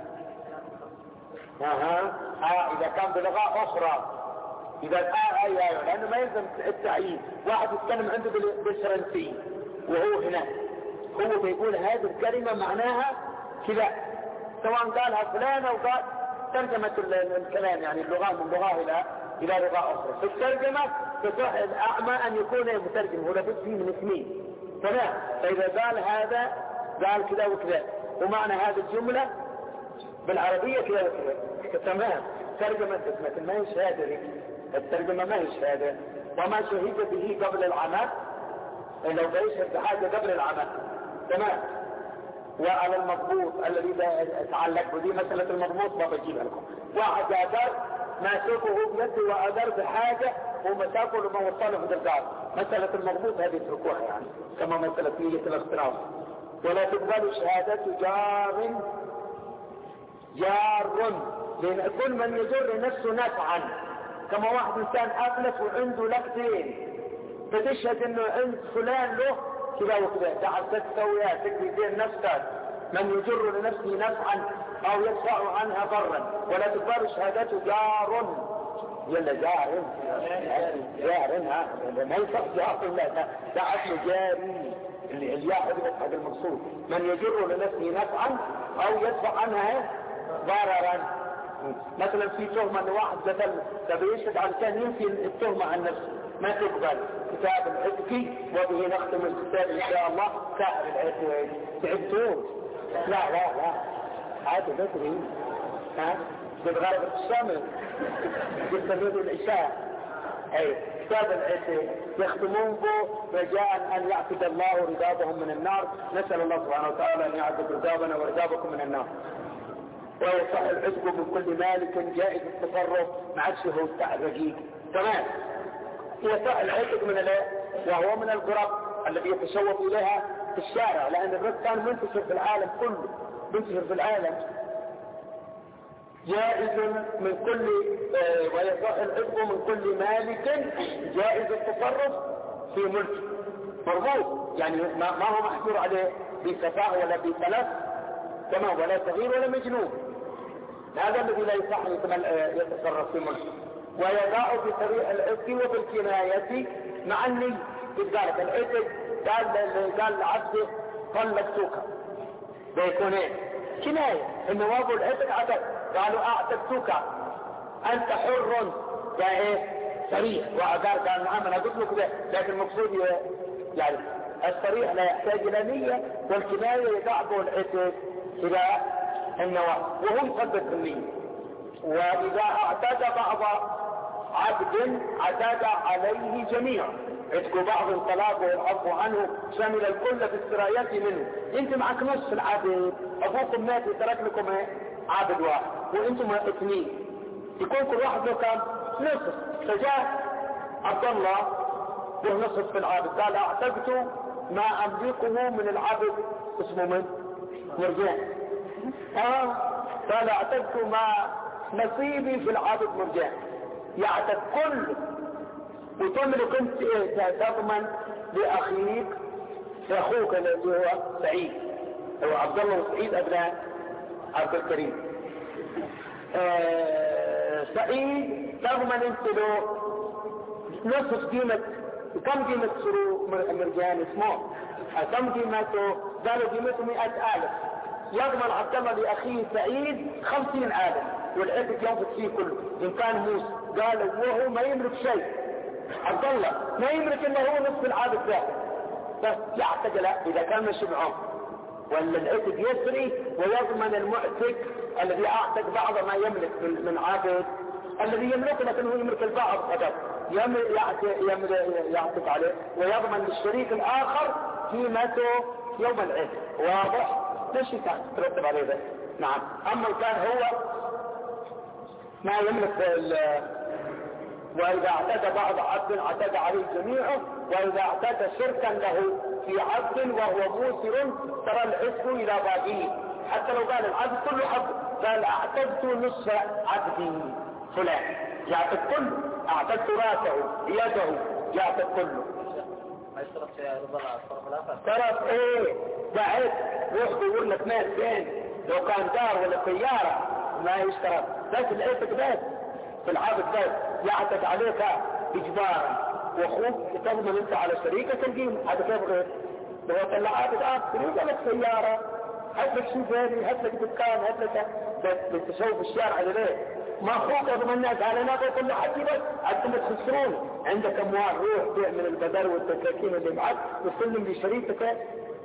إذا كان بلغة أخرى إذا لأنه ما يلزم التعيين. واحد يتكلم عنده بالفرنسي وهو هنا هو بيقول هذه الكلمة معناها كذا سواء قالها فلان أو قال ترجمة الكلام يعني اللغة من لغة إلى لغة أخرى. في الترجمة تصح الأعمى أن يكون مترجم هو لابد فيه من 2 تمام. فإذا قال هذا قال كذا وكذا ومعنى هذه الجملة بالعربية كذا وكذا تمام. ترجمة اسمة ما هي شهادة الترجمة ما هي شهادة. وما شهد به قبل العمل لو بيشهد بحاجة قبل العمل تمام. وعلى المضبوط الذي يتعلق بدي مسألة المضبوط ما بجيبها لكم. واحد أدر ماسكه بيده وأدر بحاجة ومساكه لما وصله في الدار مسألة المضبوط هذه تركوها يعني كما مسألة نية الاختراف. ولا تقبل شهادة جار لأن كل من يجر نفسه نفعا كما واحد إنسان أفلس وعنده لكتين فتشهد إنه عند فلان له كذا وكذا تعال تسويها تكفي بين نفسك من يجر لنفسه نفعا أو يدفع عنها ضرا. ولا تقبل شهادته جار يلا جار ما يصح جار لا ده أصل جاري اللي يأخذ هذا المقصود من يجر لنفسه نفعا أو يدفع عنها ضررا. مثلا في تهمة ان واحد قتل فبيشهد على كان ينفي التهمة عن نفسه ما تقبل. كتاب العتق وبه نختم الكتاب ان شاء الله. سائر العتق تعبتون لا عادي بدري بالغرب الشامل يستمروا العشاء كتاب العتق يختمون به رجاء ان يعتق الله رقابهم من النار. نسأل الله سبحانه وتعالى ان يعتق رقابنا ورقابكم من النار. ويصح العتق من كل مالك جائز التصرف مع الشهود تاع الرقيق تمام. يصح العتق من وهو من الغرب الذي يتشوف اليها في الشارع لان الرق كان منتشر في العالم كله منتشر في العالم. جائز من كل ويصح العتق من كل مالك جائز التصرف في ملك مرغوب يعني ما هو محجور عليه بسفاهه ولا بثلاث تمام ولا صغير ولا مجنون. هذا الذي لا يصح يتصرف في ملك. ويضاع بطريق العتق وبالكناية مع النية. قال العتق قال العبد طلقتك، ده يكون ايه؟ كناية. النواب والعتق عتق، قالوا اعتقتك انت حر، ده ايه؟ صريح. وقال نعم انا قلت لك ده، لكن المقصود يعني الصريح لا يحتاج الى نية، والكناية يدعبه العتق الى النواب وهم صدق النية. واذا اعتاد بعض عبد اعتاد عليه جميع، عتق بعض طلاقه والعفو عنه شامل الكل في السرايات منه. انت معك نصف العبد، ابوكم مات وترك لكم عبد واحد وانتم اثنين، يكون كل واحد له كم؟ نصف. فجاء عبد الله له نصف في العبد، قال اعتقت ما املكه من العبد اسمه من؟ مرجان. قال اعتقت ما نصيبي في العبد مرجان. يعتق كله وتملك انت تضمن لاخيك، لاخوك الذي هو سعيد، هو عبد الله وسعيد ابناء عبد الكريم. سعيد تضمن انت له نصف قيمة. كم قيمة سرو مرجان اسمه؟ كم قيمته؟ قالوا قيمته 100,000. يضمن عبد الله لاخيه سعيد 50,000 والعتق ينفق فيه كله ان كان موسى. قالوا وهو ما يملك شيء، عبد الله ما يملك الا هو نصف العبد ده، بس يعتق لا اذا كان مش معه، ولا العتق يسري ويضمن المعتق الذي اعتق بعض ما يملك من عبد الذي يملكه، لكنه يملك البعض فقط، يعتق عليه، ويضمن للشريك الاخر قيمته يوم العتق. واضح؟ ليش كان ترتب عليه ده؟ نعم. اما كان هو ما يملك واذا اعتدى بعض عبد اعتدى عليه جميعه، واذا اعتدى شركا له في عبد وهو موسر ترى العتق الى باقيه، حتى لو قال العبد كله عبد، قال اعتدت نصف عبدي فلان، يعتد كله، اعتدت راسه يده، يعتد كله. ما يشترط في رضا الطرف الاخر؟ طرف ايه؟ بعد روح يقول لك مال فين، لو كان دار ولا سياره ما يشترط، بس العتق بس في العبد بس يعتد عليك اجبارا، واخوك تضمن انت على شريكك القيمه. هذا كيف غير؟ لو طلع عبد تريد لك سياره، هات لك شوفيري، هات لك دكان، هات لك تشوف الشارع ليه؟ ما اخوك اضمنك على ناقه كل حد بس انتم تخسرون. عندك اموال روح بيع من البدر والتكاكين اللي معك وسلم لشريكك.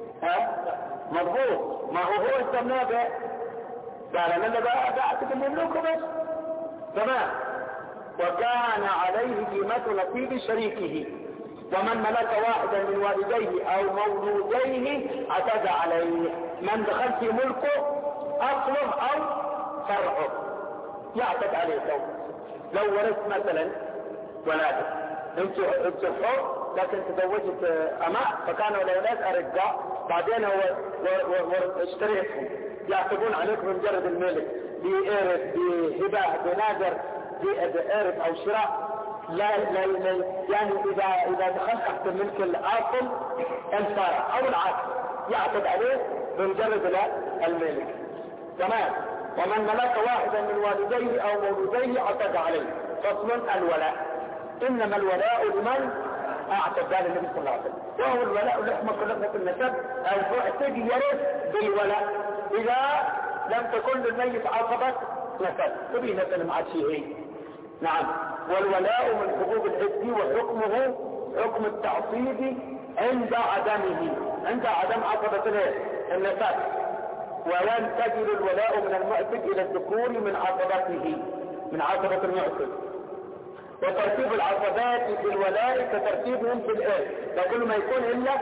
مضبوط. ما هو استمناه به، قال انا بقى اعتقد مملوكه بس تمام. وكان عليه قيمة نصيب شريكه، ومن ملك واحدا من والديه او مولوديه اعتدى عليه. من دخل في ملكه اصله او فرعه يعتد عليه. لو ورث مثلا ولادك، انت حر لكن تزوجت اماء فكانوا الاولاد ارقاء، بعدين اشتريتهم، يعتدون عليك بمجرد الملك، بإرث، بهبة، بنادر، بإرث او شراء. لا يعني اذا دخلت تحت الملك الاصل انصار او العكس يعتد عليه بمجرد الملك. تمام. ومن ملك واحدا من والديه او مولوديه اعتدى عليه. فصل الولاء. انما الولاء لمن اعتدى على النبي صلى الله عليه وسلم، وهو الولاء لحمة النسب. المعتد يرث بالولاء اذا لم تكن للميت عصبة نسب، تبي نسب مع شيء. نعم. والولاء من حقوق الحد، وحكمه حكم التعصيب عند عدمه، عند عدم عصبة النسب. وينتقل الولاء من المعتق الى الذكور من عصبته، من عصبة المعتق. وترتيب العصبات في الولاء كترتيبهم في الارث، فكل ما يكون الا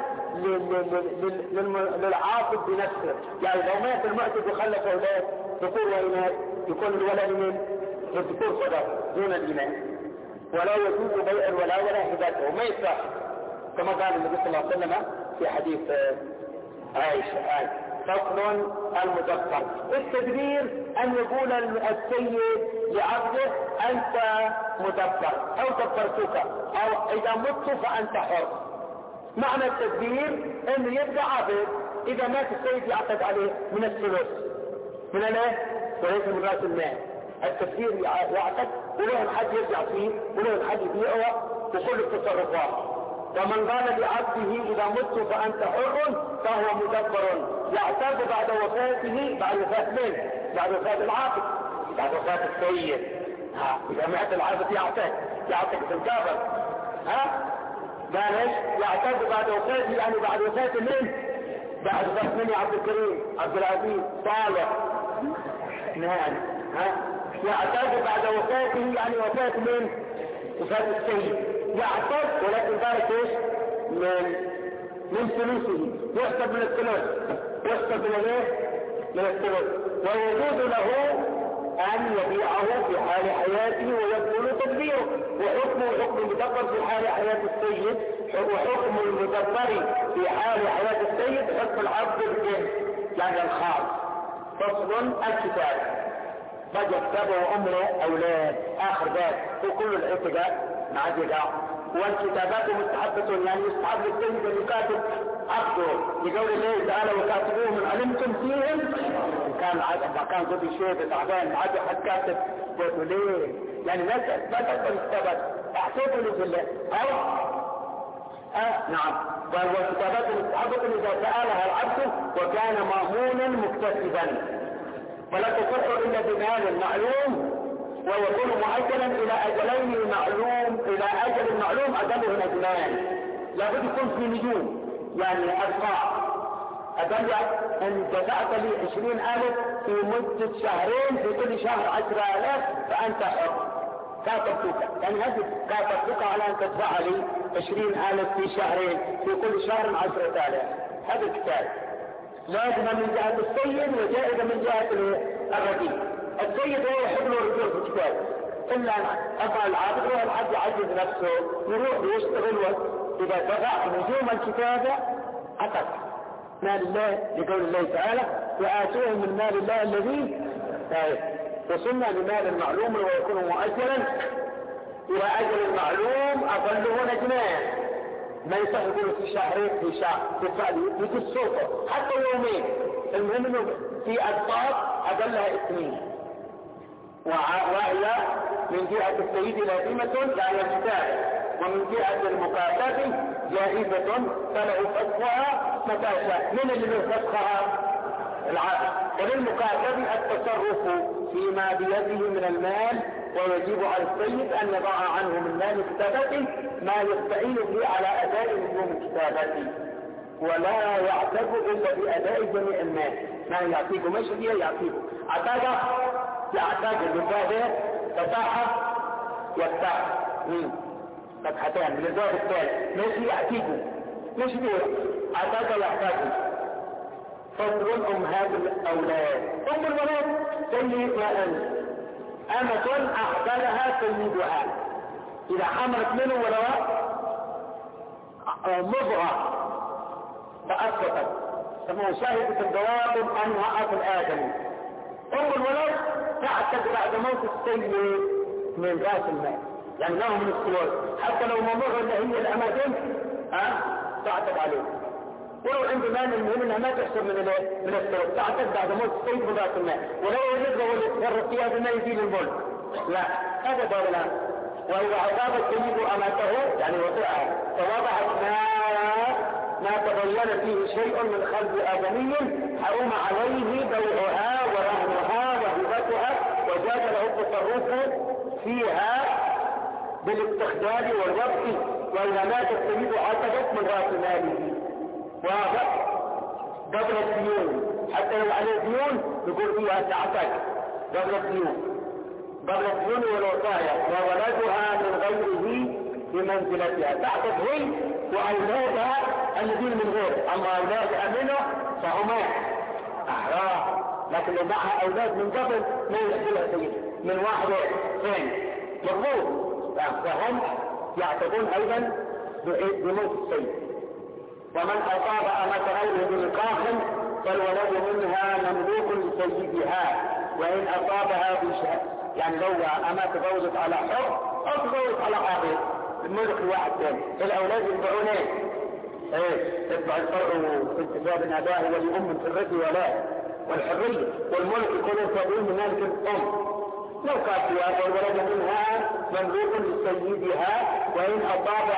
للعاصب بنفسه. يعني لو مات المعتق وخلف اولاد ذكور واناث يكون الولاء لمن؟ للذكور فقط دون الاناث. ولا يجوز بيع الولاء ولا هبته، ما يصح، كما قال النبي صلى الله عليه وسلم في حديث عائشة. فصل المدبر. التدبير ان يقول السيد لعبده انت مدبر او دبرتك، او اذا مت فانت حر. معنى التدبير انه يبقى عبد، اذا مات السيد يعتد عليه من الثلث، من الايه؟ وليس من راس المال. التدبير يعتد وله الحد يرجع فيه وله الحد يبيعه وكل التصرفات. ومن قال لعبده إذا مت فأنت حر فهو مدبر يعتاد بعد وفاته، بعد وفاة من؟ بعد وفاة العابد، بعد وفاة السيد. إذا مات العابد يعتاد في الكافر. معلش يعتاد بعد وفاته، يعني بعد وفاة من؟ بعد وفاة من يا عبد الكريم، عبد العزيز، صالح. نعم. يعتاد بعد وفاته يعني وفاة من؟ وفاة السيد. يعتاد ولكن ذلك ايش؟ من ثلثه، يحسب من الثلث، يحسب من ايه؟ من الثلث. ويجوز له أن يبيعه في حال حياته ويبطل تدبيره، وحكمه حكم المدبر في حال حياة السيد، وحكم المدبر في حال حياة السيد حكم العبد الجنس يعني الخاص. فصل الكتاب بقى كتابه أمره أولاد آخر ذات وكل الاعتقاد مع ذلك. والكتابات مستحبة يعني يستحب للسيد أن يكاتب عبده لقول الله تعالى وكاتبوه من علمتم فيهم إن كان قد شيء تعبان عاد حد كاتب قلت ليه يعني لا تقبل الكتابات احسبوا له في الله نعم. والكتابات مستحبة إذا سألها العبد وكان مأمونا مكتسبا ولا تصح إلا بمال معلوم ويكون مؤجلا إلى أجلين معلوم، إلى أجل معلوم أجله نجمان. لابد يكون في نجوم يعني أرقام. أجل أن دفعت لي 20,000 في مدة شهرين، في كل شهر 10,000 فأنت حر. كاتبتك يعني هذه كاتبتك على أن تدفع لي 20,000 في شهرين، في كل شهر 10,000. هذا الكتاب لازم من جهة السيد وجائزة من جهة الرجل. السيد هو يحب له الرجوع في الكتاب، إلا أبا العابد هو الحد يعجز نفسه يروح ويشتغل إذا دفع نجوم الكتابة أتت مال الله لقول الله تعالى وآتوهم من مال الله الذي وصلنا لمال المعلوم ويكون مؤجلا إلى أجل المعلوم أقله نجمان. ما يصح يقول في شهرين في شهر تدفع لي يجي السلطة حتى يومين. المهم انه في أضباط أقلها 2 وهي من جهة السيد لازمة لا الكتاب، ومن جهة المكاتب جائزة فله فتحها متى شاء. من اللي فتحها؟ العبد. وللمكاتب التصرف فيما بيده من المال، ويجب على السيد أن يضع عنه من مال كتابته ما يستعين به على أداء نجوم كتابته، ولا يعتد إلا بأداء جميع المال. ما يعطيه مشي يعطيه يعتاد بالباب فتاحة يفتح فتحتان من الباب الثالث ماشي يعطيه مش دور عتاد يعتاد. فضل أمهات الأولاد أم الولاد سيدها أمة أحبالها سيدها إذا حملت منه ولواء مضغة فأسقطت كما شاهدت الجواب أنها أصل آدم. أم الولد تعتد بعد موت السيد من رأس المال يعني له من السلوك حتى لو ممر اللي هي الأمازون تعتد عليه. ولو عنده مال المهم انها ما تحصل من السلوك تعتد بعد موت السيد من رأس المال. ولو يجب له اللي يتصرف فيها بما يزيل الملك لا هذا دولة. وإذا أصاب السيد أمته يعني وطئها فوضعت ما تبين فيه شيء من خلق آدمي حرم عليه بيعها ورهنها وهبتها وجاز له التصرف فيها بالاستخدام والوقت. وإذا مات السيد عتبت من رأس ماله واضح قبل الديون حتى لو عليه ديون يقول فيها تعتد قبل الديون والوصايا وولدها من غيره بمنزلتها تعتد هي وأولادها الذين من غير. أما أولادها منه فهما أحرار لكن لو معها أولاد من قبل ما يحصلها سيد من واحد اثنين مضبوط فهم يعتدون أيضا بموت السيد. ومن أصاب أمة غيره بنكاح فالولد منها مملوك لسيدها وإن أصابها بشهر يعني لو أمة تزوجت على حر أو تزوجت على عابد الملك الواحد ثاني الأولاد يتبعونه يتبع الفرع وانتساب الأباء والأم في الرد والحرية والملك يكونوا تابعين من مالك الأم لو كانت والولد منها مملوك لسيدها وإن أصابها بشهر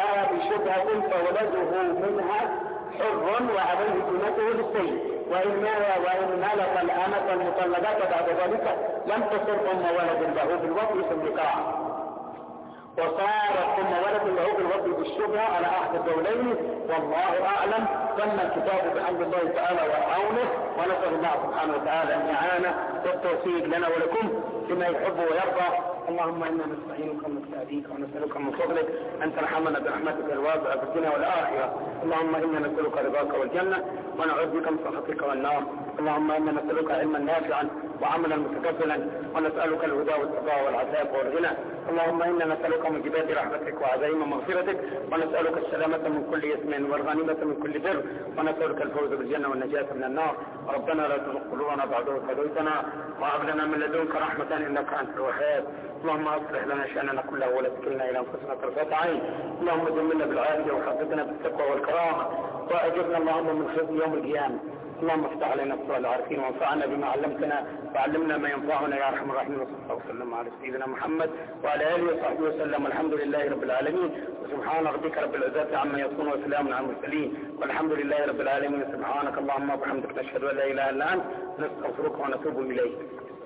شبهة فولده منها حر وعليه قيمته للسيد، وإن ملك الأمة المطلقات بعد ذلك لم تصر أم ولد له بالوطء في النكاح، وصارت أم ولد له بالوطء بالشبهة على أحد الدولين، والله أعلم. تم الكتاب بحمد الله تعالى وعونه، ونسأل الله سبحانه وتعالى الإعانة والتوفيق لنا ولكم بما يحب ويرضى. اللهم إنا نستعينك ونستهديك ونسألك من فضلك أن ترحمنا برحمتك الواسعة في الدنيا والآخرة. اللهم إنا نسألك رضاك والجنة ونعوذ بك من سخطك والنار. اللهم إنا نسألك علما نافعا وعملا متكفلا، ونسألك الهدى والتقى والعفاف والغنى. اللهم إنا نسألك موجبات رحمتك وعزائم مغفرتك، ونسألك السلامة من كل إثم والغنيمة من كل بر، ونسألك الفوز بالجنة والنجاة من النار. ربنا لا تزغ قلوبنا بعد إذ هديتنا وهب لنا من لدنك رحمة إنك أنت الوهاب. اللهم اصلح لنا شأننا كله ولا تكلنا إلى أنفسنا طرفة عين. اللهم جملنا بالعافية وحفظنا بالتقوى والكرامة، وأجرنا اللهم من خزي يوم القيامة. اللهم افتح علينا فتوح العارفين، وانفعنا بما علمتنا وعلمنا ما ينفعنا يا ارحم الراحمين. وصلى الله وسلم على سيدنا محمد وعلى اله وصحبه وسلم، والحمد لله رب العالمين، وسبحان ربك رب العزة عما يصفون وسلام على المرسلين، والحمد لله رب العالمين. سبحانك اللهم وبحمدك نشهد ان لا اله الا انت، نستغفرك ونتوب اليك.